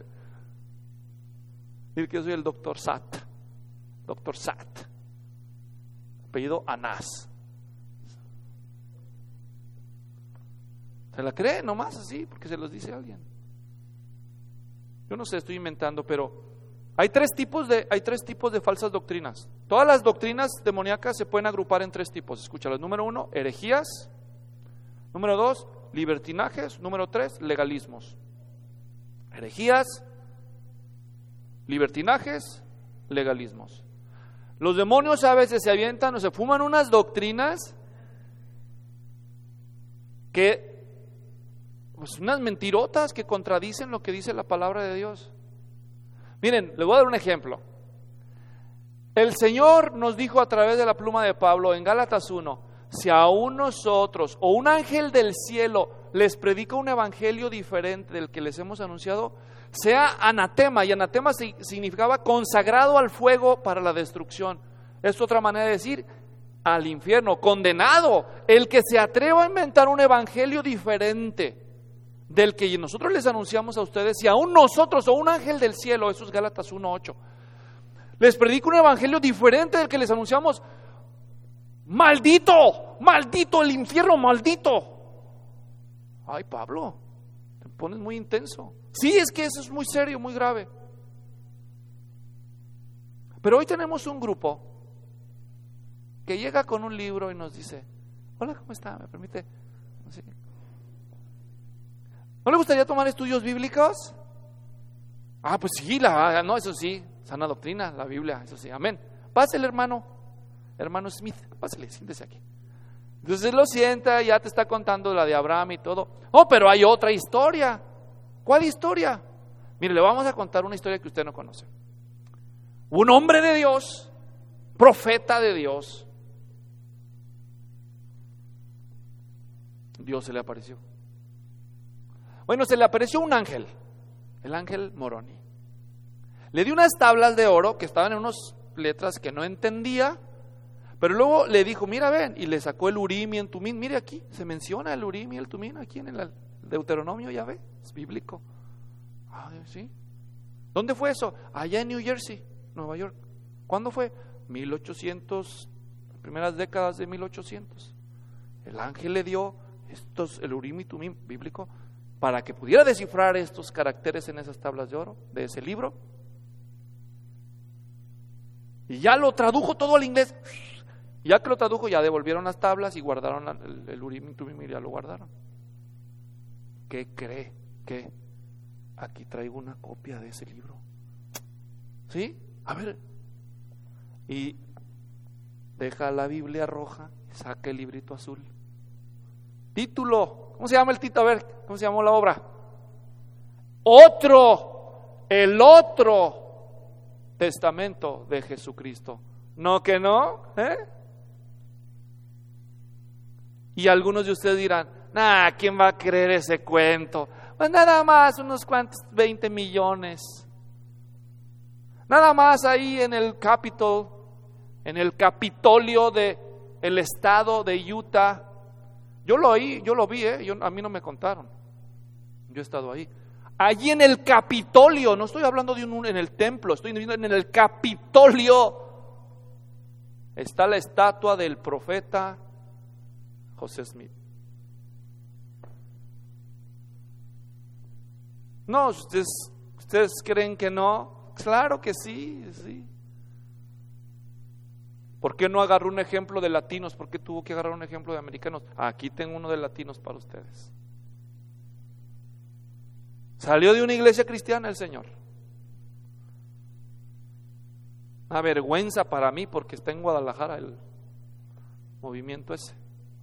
Decir que yo soy el doctor Sat, doctor Sat, apellido Anás. Se la creen nomás así, porque se los dice alguien. Yo no sé, estoy inventando, pero hay tres tipos de, hay tres tipos de falsas doctrinas. Todas las doctrinas demoníacas se pueden agrupar en tres tipos. Escúchalos. Número uno, herejías. Número dos, libertinajes. Número tres, legalismos. Herejías, libertinajes, legalismos. Los demonios a veces se avientan o se fuman unas doctrinas que, pues unas mentirotas que contradicen lo que dice la palabra de Dios. Miren, les voy a dar un ejemplo. El Señor nos dijo a través de la pluma de Pablo en Gálatas uno, si aún nosotros o un ángel del cielo les predica un evangelio diferente del que les hemos anunciado, sea anatema, y anatema significaba consagrado al fuego para la destrucción. Es otra manera de decir al infierno, condenado. El que se atreva a inventar un evangelio diferente del que nosotros les anunciamos a ustedes, y aún nosotros o un ángel del cielo, eso es Gálatas uno ocho, les predica un evangelio diferente del que les anunciamos, maldito, maldito el infierno, maldito. Ay, Pablo, te pones muy intenso. Sí, es que eso es muy serio, muy grave. Pero hoy tenemos un grupo que llega con un libro y nos dice: hola, ¿cómo está? ¿Me permite? Sí. ¿No le gustaría tomar estudios bíblicos? Ah, pues sí, la, no, eso sí, sana doctrina, la Biblia, eso sí, amén. Pásele, hermano, hermano Smith, pásele, siéntese aquí. Entonces lo sienta, ya te está contando la de Abraham y todo. Oh, pero hay otra historia. ¿Cuál historia? Mire, le vamos a contar una historia que usted no conoce. Un hombre de Dios, profeta de Dios, Dios se le apareció. Bueno, se le apareció un ángel, el ángel Moroni. Le dio unas tablas de oro que estaban en unas letras que no entendía, pero luego le dijo: mira, ven, y le sacó el Urim y el Tumim. Mire, aquí se menciona el Urim y el Tumim, aquí en el Deuteronomio, ya ve, es bíblico. Ah, ¿sí? ¿Dónde fue eso? Allá en New Jersey, Nueva York. ¿Cuándo fue? mil ochocientos, primeras décadas de mil ochocientos. El ángel le dio estos, el Urim y Tumim bíblico, para que pudiera descifrar estos caracteres en esas tablas de oro de ese libro. Y ya lo tradujo todo al inglés. Ya que lo tradujo, ya devolvieron las tablas y guardaron el, el Urim y Tumim, y ya lo guardaron. ¿Qué cree? ¿Qué? Aquí traigo una copia de ese libro. ¿Sí? A ver. Y deja la Biblia roja, saca el librito azul. Título, ¿cómo se llama el título? A ver, ¿cómo se llamó la obra? Otro, el otro testamento de Jesucristo. ¿No que no? ¿Eh? Y algunos de ustedes dirán: nah, ¿quién va a creer ese cuento? Pues nada más unos cuantos, veinte millones. Nada más ahí en el Capitol, en el Capitolio de el estado de Utah. Yo lo oí, yo lo vi, ¿eh? Yo, a mí no me contaron. Yo he estado ahí. Allí en el Capitolio, no estoy hablando de un en el templo, estoy diciendo en el Capitolio está la estatua del profeta José Smith. No, ustedes, ustedes creen que no. Claro que sí, sí. ¿Por qué no agarró un ejemplo de latinos? ¿Por qué tuvo que agarrar un ejemplo de americanos? Aquí tengo uno de latinos para ustedes. Salió de una iglesia cristiana el señor. Una vergüenza para mí, porque está en Guadalajara el movimiento ese.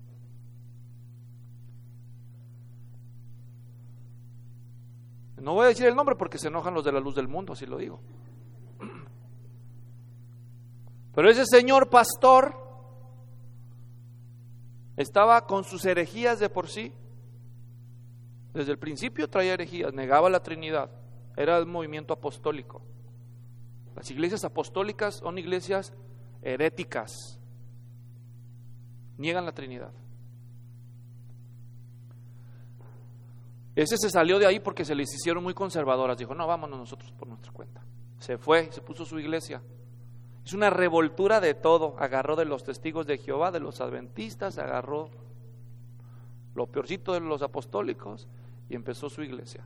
No voy a decir el nombre porque se enojan los de la luz del mundo, así lo digo. Pero ese señor pastor estaba con sus herejías de por sí. Desde el principio traía herejías, negaba la Trinidad. Era el movimiento apostólico. Las iglesias apostólicas son iglesias heréticas. Niegan la Trinidad. Ese se salió de ahí porque se les hicieron muy conservadoras. Dijo: no, vámonos nosotros por nuestra cuenta. Se fue, se puso su iglesia. Es una revoltura de todo. Agarró de los testigos de Jehová, de los adventistas, agarró lo peorcito de los apostólicos y empezó su iglesia.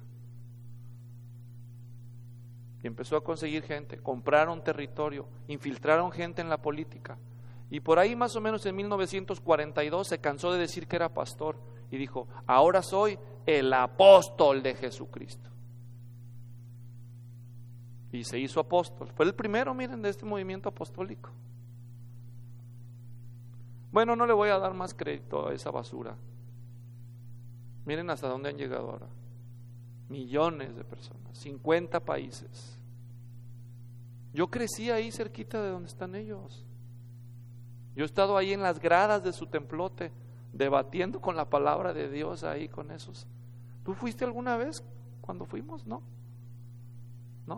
Y empezó a conseguir gente, compraron territorio, infiltraron gente en la política. Y por ahí más o menos en mil novecientos cuarenta y dos se cansó de decir que era pastor y dijo: ahora soy el apóstol de Jesucristo. Y se hizo apóstol. Fue el primero, miren, de este movimiento apostólico. Bueno, no le voy a dar más crédito a esa basura. Miren hasta dónde han llegado ahora. Millones de personas, cincuenta países. Yo crecí ahí cerquita de donde están ellos. Yo he estado ahí en las gradas de su templote, debatiendo con la palabra de Dios ahí con esos. ¿Tú fuiste alguna vez cuando fuimos? No. ¿No?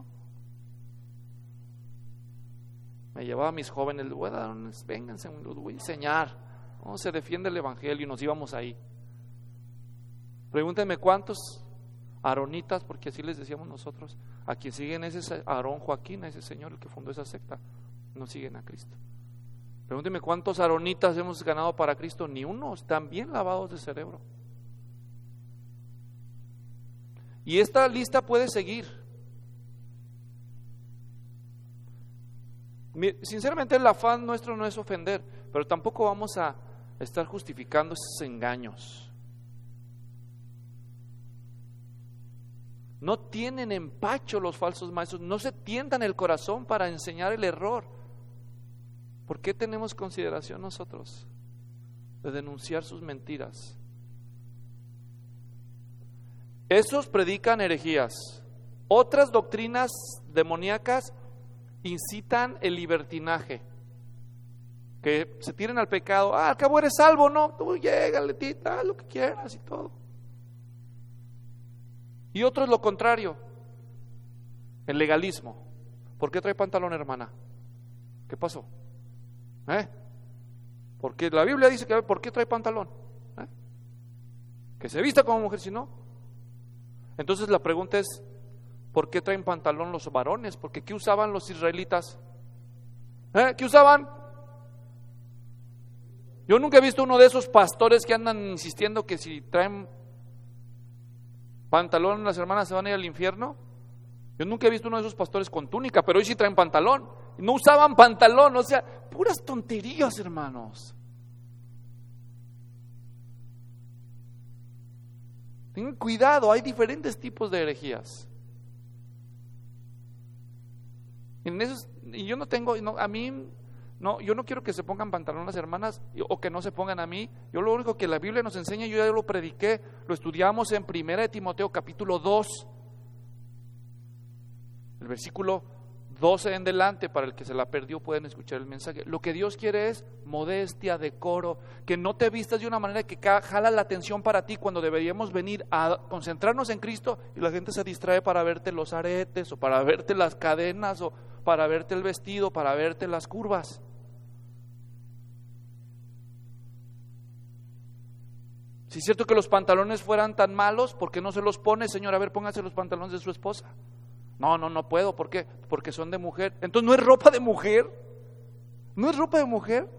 Me llevaba a mis jóvenes, les voy a dar unos, vénganse, los voy a enseñar cómo se defiende el evangelio, y nos íbamos ahí. Pregúntenme cuántos aaronitas, porque así les decíamos nosotros, a quien siguen ese Aarón Joaquín, ese señor el que fundó esa secta, no siguen a Cristo. Pregúntenme cuántos aaronitas hemos ganado para Cristo, ni uno, están bien lavados de cerebro. Y esta lista puede seguir. Sinceramente el afán nuestro no es ofender, pero tampoco vamos a estar justificando esos engaños. No tienen empacho los falsos maestros, no se tientan el corazón para enseñar el error. ¿Por qué tenemos consideración nosotros de denunciar sus mentiras? Esos predican herejías. Otras doctrinas demoníacas incitan el libertinaje, que se tiren al pecado. Ah, al cabo eres salvo, no, tú llégale, haz lo que quieras y todo. Y otros lo contrario, el legalismo. ¿Por qué trae pantalón, hermana? ¿Qué pasó? ¿Eh? Porque la Biblia dice que ¿por qué trae pantalón? ¿Eh? Que se vista como mujer, si no. Entonces la pregunta es, ¿por qué traen pantalón los varones? Porque ¿qué usaban los israelitas? ¿Eh? ¿Qué usaban? Yo nunca he visto uno de esos pastores que andan insistiendo que si traen pantalón las hermanas se van a ir al infierno. Yo nunca he visto uno de esos pastores con túnica, pero hoy sí traen pantalón. No usaban pantalón, o sea, puras tonterías, hermanos. Tengan cuidado, hay diferentes tipos de herejías. En esos, y yo no tengo, no, a mí, no, yo no quiero que se pongan pantalón las hermanas o que no se pongan a mí. Yo lo único que la Biblia nos enseña, yo ya lo prediqué, lo estudiamos en Primera de Timoteo capítulo dos, el versículo doce en delante. Para el que se la perdió pueden escuchar el mensaje. Lo que Dios quiere es modestia, decoro, que no te vistas de una manera que jala la atención para ti, cuando deberíamos venir a concentrarnos en Cristo y la gente se distrae para verte los aretes o para verte las cadenas o para verte el vestido, para verte las curvas. Si es cierto que los pantalones fueran tan malos, ¿por qué no se los pone, Señor? A ver, póngase los pantalones de su esposa. No, no, no puedo. ¿Por qué? Porque son de mujer. Entonces no es ropa de mujer. No es ropa de mujer.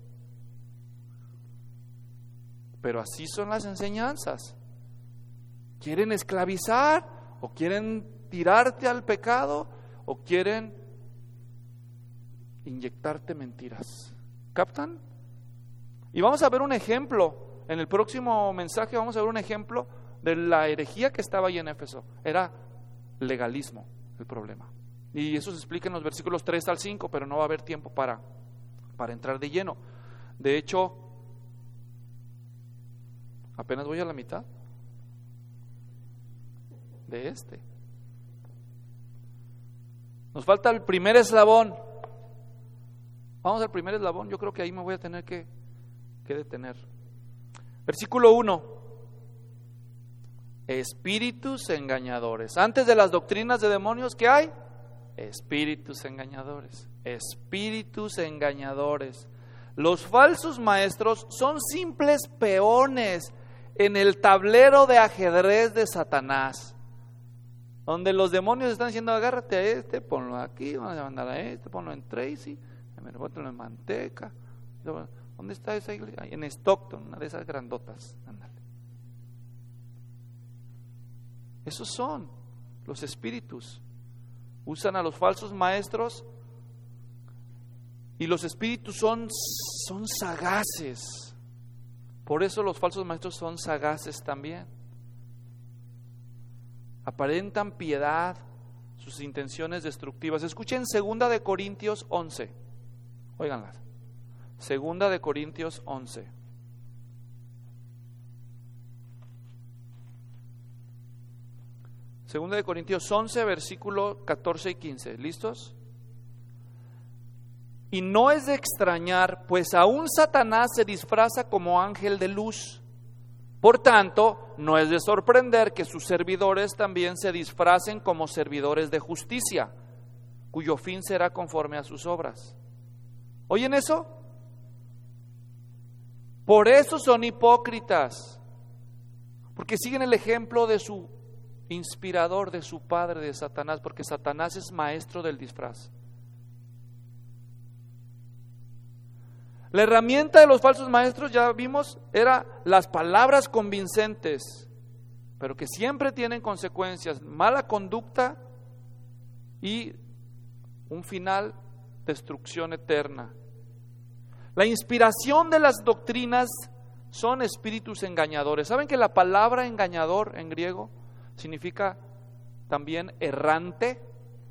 Pero así son las enseñanzas. Quieren esclavizar, o quieren tirarte al pecado, o quieren inyectarte mentiras. ¿Captan? Y vamos a ver un ejemplo. En el próximo mensaje vamos a ver un ejemplo de la herejía que estaba ahí en Éfeso. Era legalismo el problema. Y eso se explica en los versículos tres al cinco, pero no va a haber tiempo para, para entrar de lleno. De hecho, apenas voy a la mitad de este. Nos falta el primer eslabón. Vamos al primer eslabón. Yo creo que ahí me voy a tener que, que detener. Versículo uno. Espíritus engañadores. Antes de las doctrinas de demonios, ¿qué hay? Espíritus engañadores. Espíritus engañadores. Los falsos maestros son simples peones en el tablero de ajedrez de Satanás, donde los demonios están diciendo: agárrate a este, ponlo aquí, vamos a mandar a este, ponlo en Tracy, ponlo en Manteca. ¿Dónde está esa iglesia? En Stockton, una de esas grandotas. Ándale. Esos son los espíritus. Usan a los falsos maestros, y los espíritus son, son sagaces. Por eso los falsos maestros son sagaces también. Aparentan piedad, sus intenciones destructivas. Escuchen Segunda de Corintios once. Óiganlas. Segunda de Corintios once. Segunda de Corintios once, versículo catorce y quince. ¿Listos? Y no es de extrañar, pues aún Satanás se disfraza como ángel de luz. Por tanto, no es de sorprender que sus servidores también se disfracen como servidores de justicia, cuyo fin será conforme a sus obras. ¿Oyen eso? Por eso son hipócritas, porque siguen el ejemplo de su inspirador, de su padre, de Satanás, porque Satanás es maestro del disfraz. La herramienta de los falsos maestros, ya vimos, era las palabras convincentes, pero que siempre tienen consecuencias: mala conducta y un final, destrucción eterna. La inspiración de las doctrinas son espíritus engañadores. ¿Saben que la palabra engañador en griego significa también errante?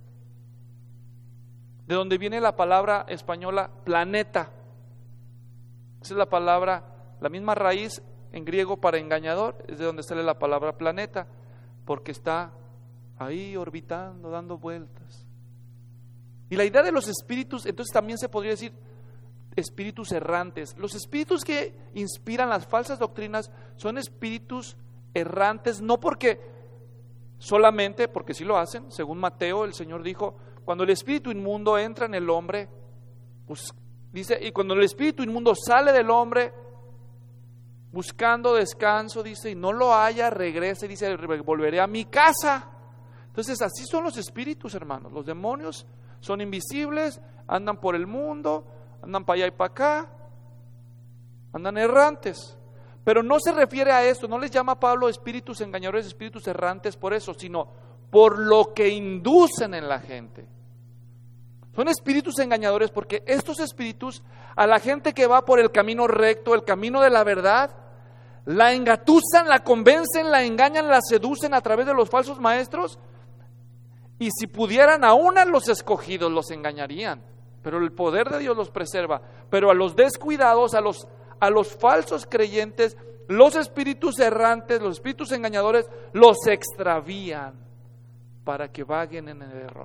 De donde viene la palabra española planeta. Esa es la palabra, la misma raíz en griego para engañador, es de donde sale la palabra planeta, porque está ahí orbitando, dando vueltas. Y la idea de los espíritus, entonces también se podría decir espíritus errantes. Los espíritus que inspiran las falsas doctrinas son espíritus errantes, no porque solamente, porque sí lo hacen. Según Mateo, el Señor dijo: cuando el espíritu inmundo entra en el hombre, pues dice, y cuando el espíritu inmundo sale del hombre buscando descanso, dice, y no lo haya, regresa y dice: volveré a mi casa. Entonces así son los espíritus, hermanos. Los demonios son invisibles, andan por el mundo, andan para allá y para acá, andan errantes. Pero no se refiere a esto, no les llama Pablo espíritus engañadores, espíritus errantes por eso, sino por lo que inducen en la gente. Son espíritus engañadores porque estos espíritus, a la gente que va por el camino recto, el camino de la verdad, la engatusan, la convencen, la engañan, la seducen a través de los falsos maestros. Y si pudieran, aún a los escogidos los engañarían, pero el poder de Dios los preserva. Pero a los descuidados, a los, a los falsos creyentes, los espíritus errantes, los espíritus engañadores, los extravían para que vaguen en el error,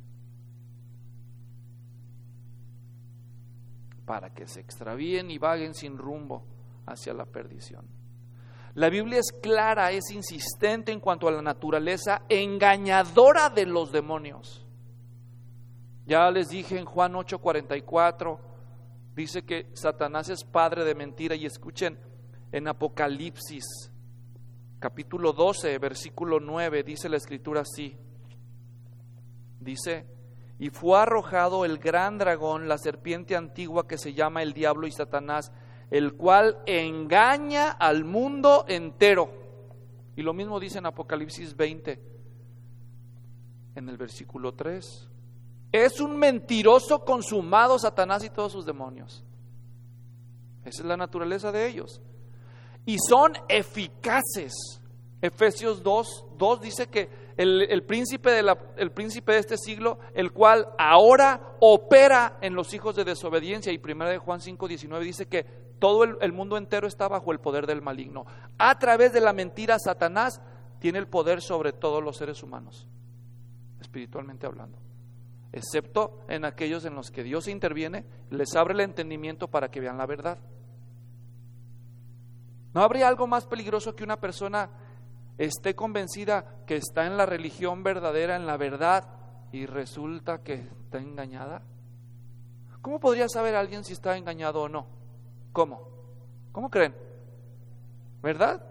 para que se extravíen y vaguen sin rumbo hacia la perdición. La Biblia es clara, es insistente en cuanto a la naturaleza engañadora de los demonios. Ya les dije en Juan ocho cuarenta y cuatro, dice que Satanás es padre de mentira. Y escuchen, en Apocalipsis capítulo doce, versículo nueve, dice la escritura así. Dice: y fue arrojado el gran dragón, la serpiente antigua que se llama el diablo y Satanás, el cual engaña al mundo entero. Y lo mismo dice en Apocalipsis veinte, en el versículo tres. Es un mentiroso consumado, Satanás y todos sus demonios. Esa es la naturaleza de ellos. Y son eficaces. Efesios dos, dos dice que el, el, príncipe de la, el príncipe de este siglo, el cual ahora opera en los hijos de desobediencia. Y primera de Juan cinco diecinueve dice que todo el, el mundo entero está bajo el poder del maligno. A través de la mentira, Satanás tiene el poder sobre todos los seres humanos, espiritualmente hablando, excepto en aquellos en los que Dios interviene, les abre el entendimiento para que vean la verdad. ¿No habría algo más peligroso que una persona esté convencida que está en la religión verdadera, en la verdad, y resulta que está engañada? ¿Cómo podría saber alguien si está engañado o no? ¿Cómo? ¿Cómo creen? ¿Verdad?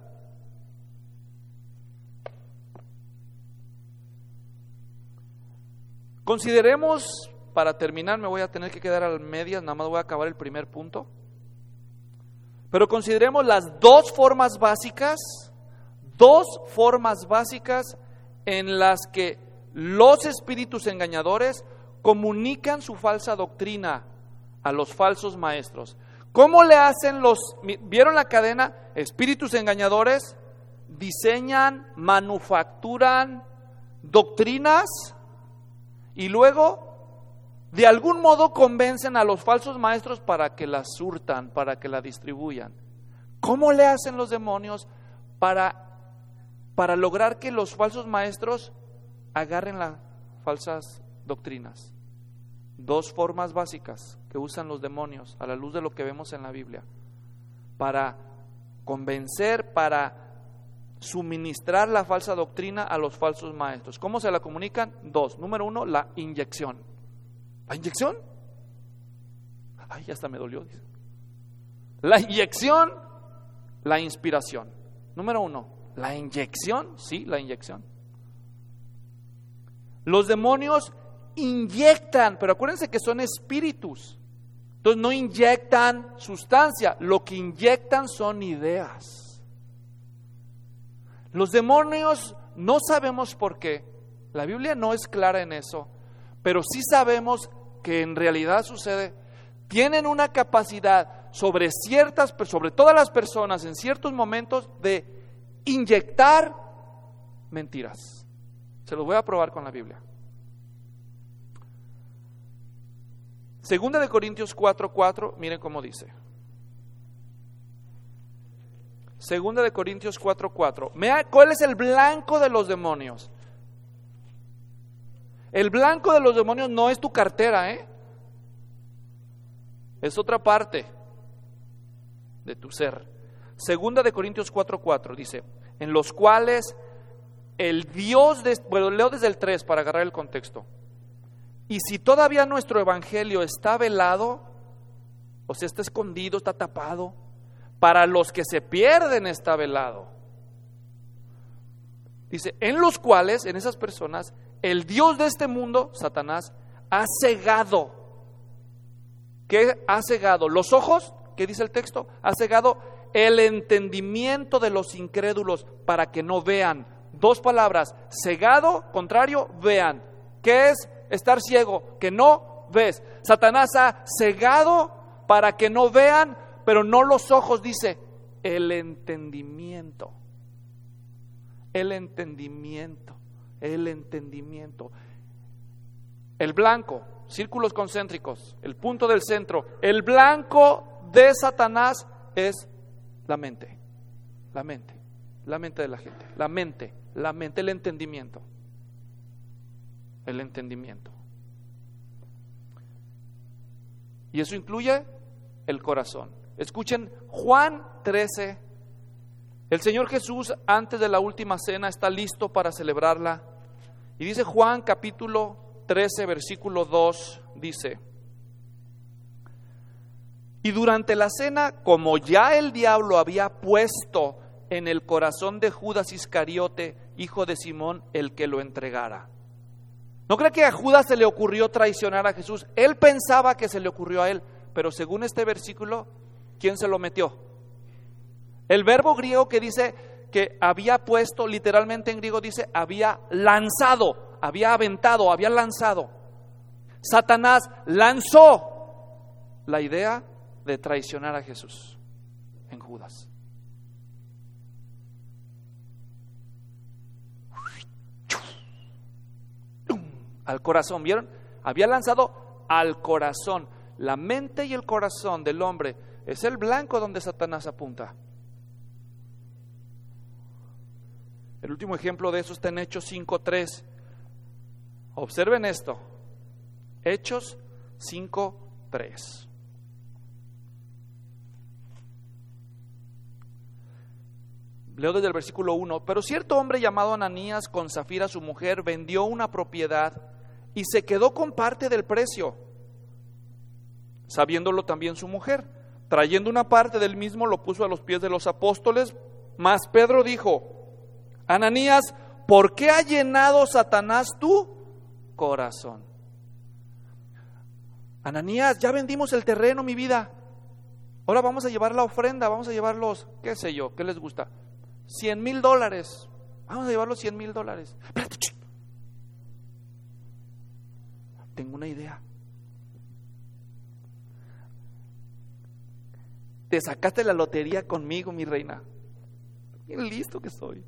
Consideremos, para terminar, me voy a tener que quedar a medias, nada más voy a acabar el primer punto. Pero consideremos las dos formas básicas, dos formas básicas en las que los espíritus engañadores comunican su falsa doctrina a los falsos maestros. ¿Cómo le hacen los, vieron la cadena? Espíritus engañadores diseñan, manufacturan doctrinas y luego de algún modo convencen a los falsos maestros para que las surtan, para que la distribuyan. ¿Cómo le hacen los demonios para, para lograr que los falsos maestros agarren las falsas doctrinas? dos formas básicas que usan los demonios a la luz de lo que vemos en la Biblia para convencer, para suministrar la falsa doctrina a los falsos maestros. ¿Cómo se la comunican? Dos. Número uno, la inyección. ¿La inyección? Ay, ya hasta me dolió. Dice. La inyección, la inspiración. Número uno, la inyección, sí, la inyección. Los demonios inyectan, pero acuérdense que son espíritus. Entonces no inyectan sustancia, lo que inyectan son ideas. Los demonios no sabemos por qué, la Biblia no es clara en eso, pero sí sabemos que en realidad sucede. Tienen una capacidad sobre ciertas, sobre todas las personas en ciertos momentos de inyectar mentiras. Se los voy a probar con la Biblia. Segunda de Corintios cuatro cuatro, miren cómo dice. Segunda de Corintios cuatro cuatro. ¿Cuál es el blanco de los demonios? El blanco de los demonios no es tu cartera, ¿eh? Es otra parte de tu ser. Segunda de Corintios cuatro cuatro dice, en los cuales el Dios, de, bueno, leo desde el tres para agarrar el contexto. Y si todavía nuestro evangelio está velado, o sea, está escondido, está tapado, para los que se pierden está velado. Dice, en los cuales, en esas personas, el Dios de este mundo, Satanás, ha cegado. ¿Qué ha cegado? Los ojos, ¿qué dice el texto? Ha cegado el entendimiento de los incrédulos para que no vean. Dos palabras, cegado, contrario, vean. ¿Qué es estar ciego? Que no ves. Satanás ha cegado para que no vean, pero no los ojos, dice, el entendimiento. El entendimiento, el entendimiento. El blanco, círculos concéntricos, el punto del centro, el blanco de Satanás es la mente, la mente, la mente de la gente, la mente, la mente, el entendimiento, el entendimiento. Y eso incluye el corazón. Escuchen Juan trece. El Señor Jesús, antes de la última cena, está listo para celebrarla. Y dice Juan capítulo trece, versículo dos, dice: y durante la cena, como ya el diablo había puesto en el corazón de Judas Iscariote, hijo de Simón, el que lo entregara. No cree que a Judas se le ocurrió traicionar a Jesús. Él pensaba que se le ocurrió a él, pero según este versículo, ¿quién se lo metió? El verbo griego que dice que había puesto, literalmente en griego dice, había lanzado, había aventado, había lanzado. Satanás lanzó la idea de traicionar a Jesús en Judas. Al corazón, ¿vieron? Había lanzado al corazón. La mente y el corazón del hombre es el blanco donde Satanás apunta. El último ejemplo de eso está en Hechos cinco tres. Observen esto. Hechos cinco tres. Leo desde el versículo uno. Pero cierto hombre llamado Ananías, con Zafira su mujer, vendió una propiedad y se quedó con parte del precio, sabiéndolo también su mujer. Trayendo una parte del mismo, lo puso a los pies de los apóstoles. Mas Pedro dijo: Ananías, ¿por qué ha llenado Satanás tu corazón? Ananías, ya vendimos el terreno, mi vida. Ahora vamos a llevar la ofrenda, vamos a llevar los, qué sé yo, ¿qué les gusta? Cien mil dólares. Vamos a llevar los cien mil dólares. Tengo una idea. Te sacaste la lotería conmigo, mi reina. Bien listo que soy.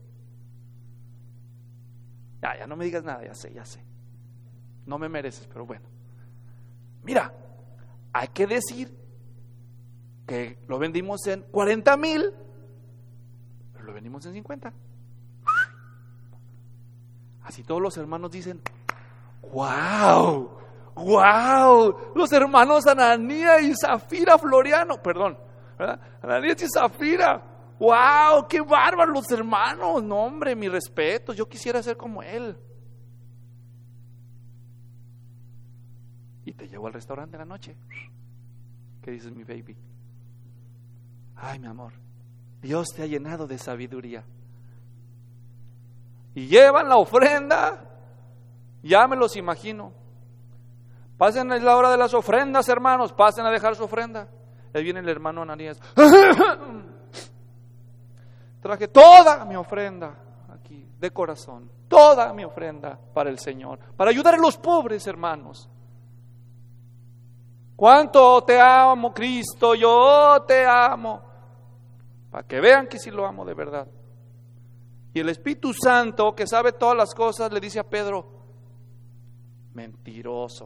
Ya, ya no me digas nada, ya sé, ya sé. No me mereces, pero bueno. Mira, hay que decir que lo vendimos en cuarenta mil, pero lo vendimos en cincuenta. Así todos los hermanos dicen: ¡wow! ¡Wow! Los hermanos Ananías y Zafira Floriano, perdón, ¿verdad? Ananías y Zafira. ¡Wow! ¡Qué bárbaros los hermanos! No, hombre, mi respeto, yo quisiera ser como él. Y te llevo al restaurante en la noche. ¿Qué dices, mi baby? Ay, mi amor, Dios te ha llenado de sabiduría. Y llevan la ofrenda. Ya me los imagino. Pasen, es la hora de las ofrendas, hermanos. Pasen a dejar su ofrenda. Ahí viene el hermano Ananías. Traje toda mi ofrenda aquí, de corazón. Toda mi ofrenda para el Señor. Para ayudar a los pobres, hermanos. ¿Cuánto te amo, Cristo? Yo te amo. Para que vean que sí lo amo de verdad. Y el Espíritu Santo, que sabe todas las cosas, le dice a Pedro: mentiroso.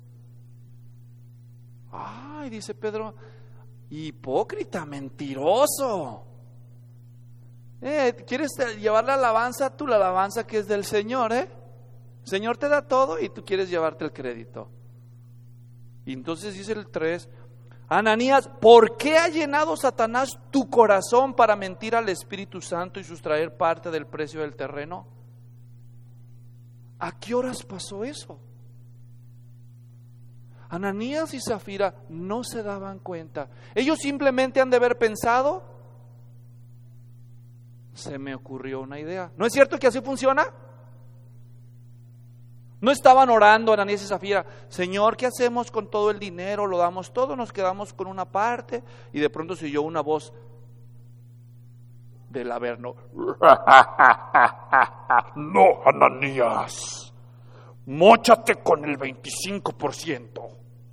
Ay, dice Pedro, hipócrita, mentiroso. Eh, ¿Quieres llevar la alabanza? Tú la alabanza que es del Señor, ¿eh? El Señor te da todo y tú quieres llevarte el crédito. Y entonces dice el tres: Ananías, ¿por qué ha llenado Satanás tu corazón para mentir al Espíritu Santo y sustraer parte del precio del terreno? ¿A qué horas pasó eso? Ananías y Zafira no se daban cuenta. Ellos simplemente han de haber pensado: se me ocurrió una idea. ¿No es cierto que así funciona? No estaban orando Ananías y Zafira: Señor, ¿qué hacemos con todo el dinero? ¿Lo damos todo? ¿Nos quedamos con una parte? Y de pronto se oyó una voz del Averno: no, Ananías, móchate con el veinticinco por ciento.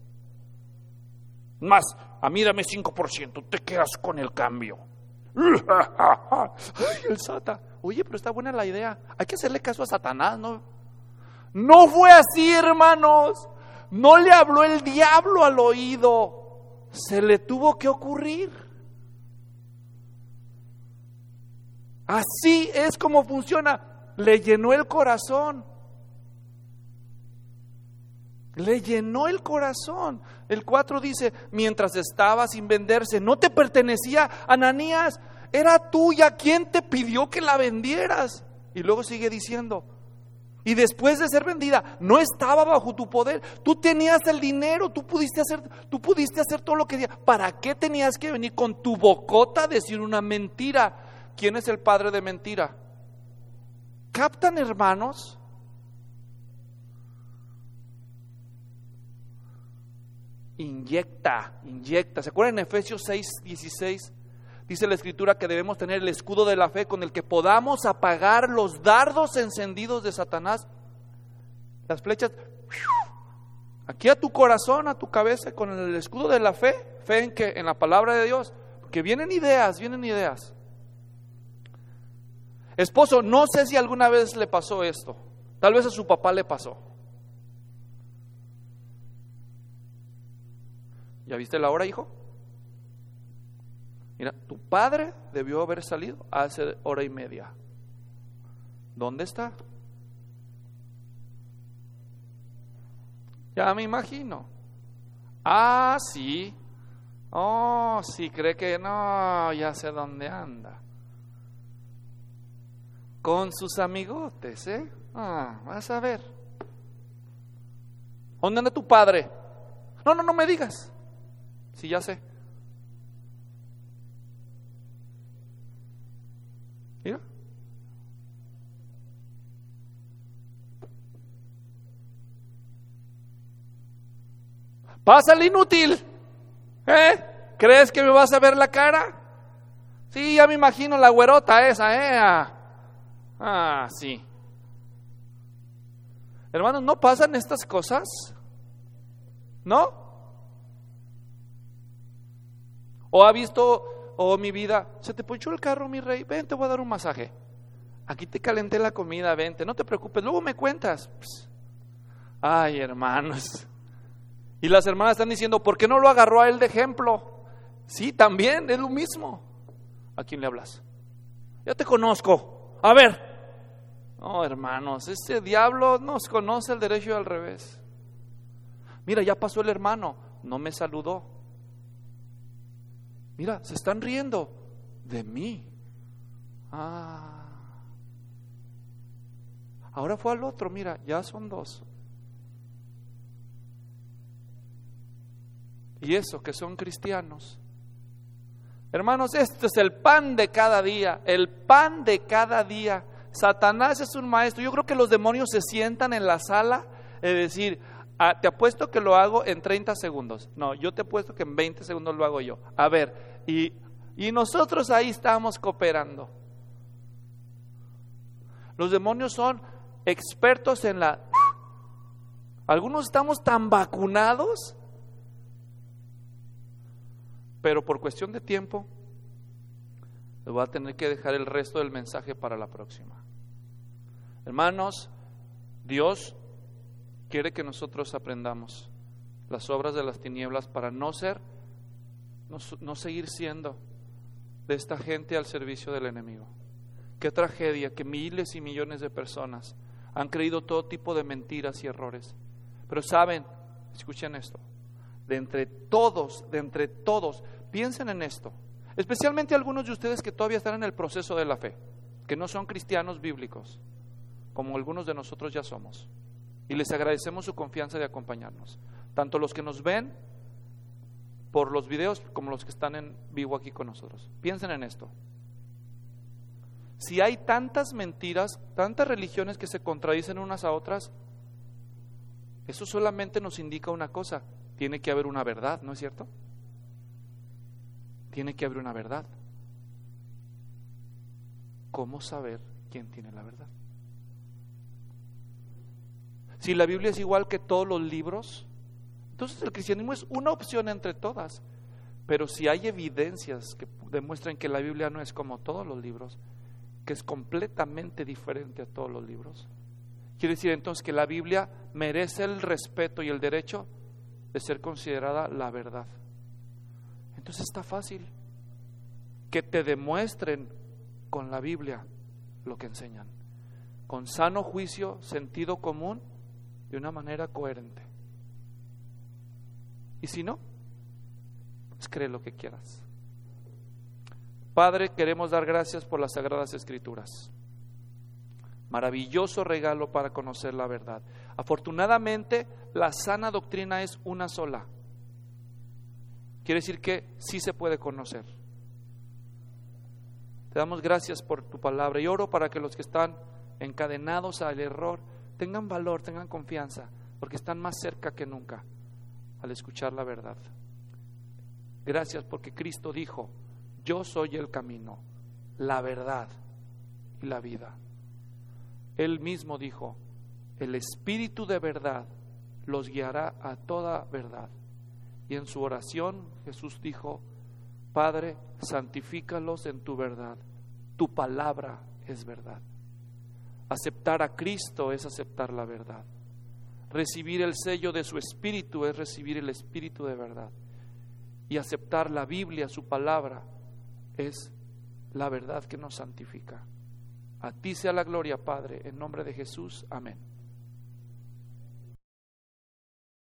Más, a mí dame cinco por ciento, te quedas con el cambio. Ay, el Sata. Oye, pero está buena la idea. Hay que hacerle caso a Satanás, ¿no? No fue así, hermanos. No le habló el diablo al oído. Se le tuvo que ocurrir. Así es como funciona. Le llenó el corazón. Le llenó el corazón. El cuatro dice: mientras estaba sin venderse, no te pertenecía, Ananías, era tuya. ¿Quién te pidió que la vendieras? Y luego sigue diciendo: y después de ser vendida, no estaba bajo tu poder. Tú tenías el dinero, tú pudiste hacer, tú pudiste hacer todo lo que querías. ¿Para qué tenías que venir con tu bocota a decir una mentira? ¿Quién es el padre de mentira? ¿Captan, hermanos? Inyecta, inyecta. ¿Se acuerdan en Efesios seis dieciséis? Dice la Escritura que debemos tener el escudo de la fe con el que podamos apagar los dardos encendidos de Satanás. Las flechas, aquí a tu corazón, a tu cabeza, con el escudo de la fe. ¿Fe en qué? En la palabra de Dios. Porque vienen ideas, vienen ideas. Esposo, no sé si alguna vez le pasó esto. Tal vez a su papá le pasó. ¿Ya viste la hora, hijo? Mira, tu padre debió haber salido hace hora y media. ¿Dónde está? Ya me imagino. Ah, sí. Oh, sí, cree que no, ya sé dónde anda. Con sus amigotes, ¿eh? Ah, vas a ver. ¿Dónde anda tu padre? No, no, no me digas. Sí, ya sé. Mira. Pásale, inútil. ¿Eh? ¿Crees que me vas a ver la cara? Sí, ya me imagino la güerota esa, ¿eh? Ah, ah, sí. Hermanos, ¿no pasan estas cosas? ¿No? O ha visto, o oh, mi vida, se te ponchó el carro, mi rey, ven, te voy a dar un masaje. Aquí te calenté la comida, vente, no te preocupes, luego me cuentas. Pss. Ay, hermanos. Y las hermanas están diciendo, ¿por qué no lo agarró a él de ejemplo? Sí, también, es lo mismo. ¿A quién le hablas? Ya te conozco. A ver. No, hermanos, este diablo nos conoce al derecho y al revés. Mira, ya pasó el hermano, no me saludó. Mira, se están riendo de mí. Ah. Ahora fue al otro, mira, ya son dos. Y eso que son cristianos. Hermanos, este es el pan de cada día, el pan de cada día. Satanás es un maestro. Yo creo que los demonios se sientan en la sala de decir, ah, te apuesto que lo hago en treinta segundos. No, yo te apuesto que en veinte segundos lo hago yo. A ver, y, y nosotros ahí estamos cooperando. Los demonios son expertos en la... Algunos estamos tan vacunados, pero por cuestión de tiempo les voy a tener que dejar el resto del mensaje para la próxima. Hermanos, Dios quiere que nosotros aprendamos las obras de las tinieblas para no ser, no, no seguir siendo de esta gente al servicio del enemigo. Qué tragedia que miles y millones de personas han creído todo tipo de mentiras y errores. Pero saben, escuchen esto, de entre todos, de entre todos, piensen en esto, especialmente algunos de ustedes que todavía están en el proceso de la fe, que no son cristianos bíblicos, como algunos de nosotros ya somos, y les agradecemos su confianza de acompañarnos, tanto los que nos ven por los videos como los que están en vivo aquí con nosotros. Piensen en esto. Si hay tantas mentiras, tantas religiones que se contradicen unas a otras, eso solamente nos indica una cosa: tiene que haber una verdad, ¿no es cierto? Tiene que haber una verdad. ¿Cómo saber quién tiene la verdad? Si la Biblia es igual que todos los libros, entonces el cristianismo es una opción entre todas. Pero si hay evidencias que demuestran que la Biblia no es como todos los libros, que es completamente diferente a todos los libros, quiere decir entonces que la Biblia merece el respeto y el derecho de ser considerada la verdad. Entonces está fácil que te demuestren con la Biblia lo que enseñan, con sano juicio, sentido común, de una manera coherente. Y si no, pues cree lo que quieras. Padre, queremos dar gracias por las Sagradas Escrituras. Maravilloso regalo para conocer la verdad. Afortunadamente, la sana doctrina es una sola. Quiere decir que sí se puede conocer. Te damos gracias por tu palabra y oro para que los que están encadenados al error tengan valor, tengan confianza, porque están más cerca que nunca al escuchar la verdad. Gracias porque Cristo dijo: yo soy el camino, la verdad y la vida. Él mismo dijo: el Espíritu de verdad los guiará a toda verdad. Y en su oración Jesús dijo: Padre, santifícalos en tu verdad, tu palabra es verdad. Aceptar a Cristo es aceptar la verdad. Recibir el sello de su Espíritu es recibir el Espíritu de verdad. Y aceptar la Biblia, su palabra, es la verdad que nos santifica. A ti sea la gloria, Padre, en nombre de Jesús, amén.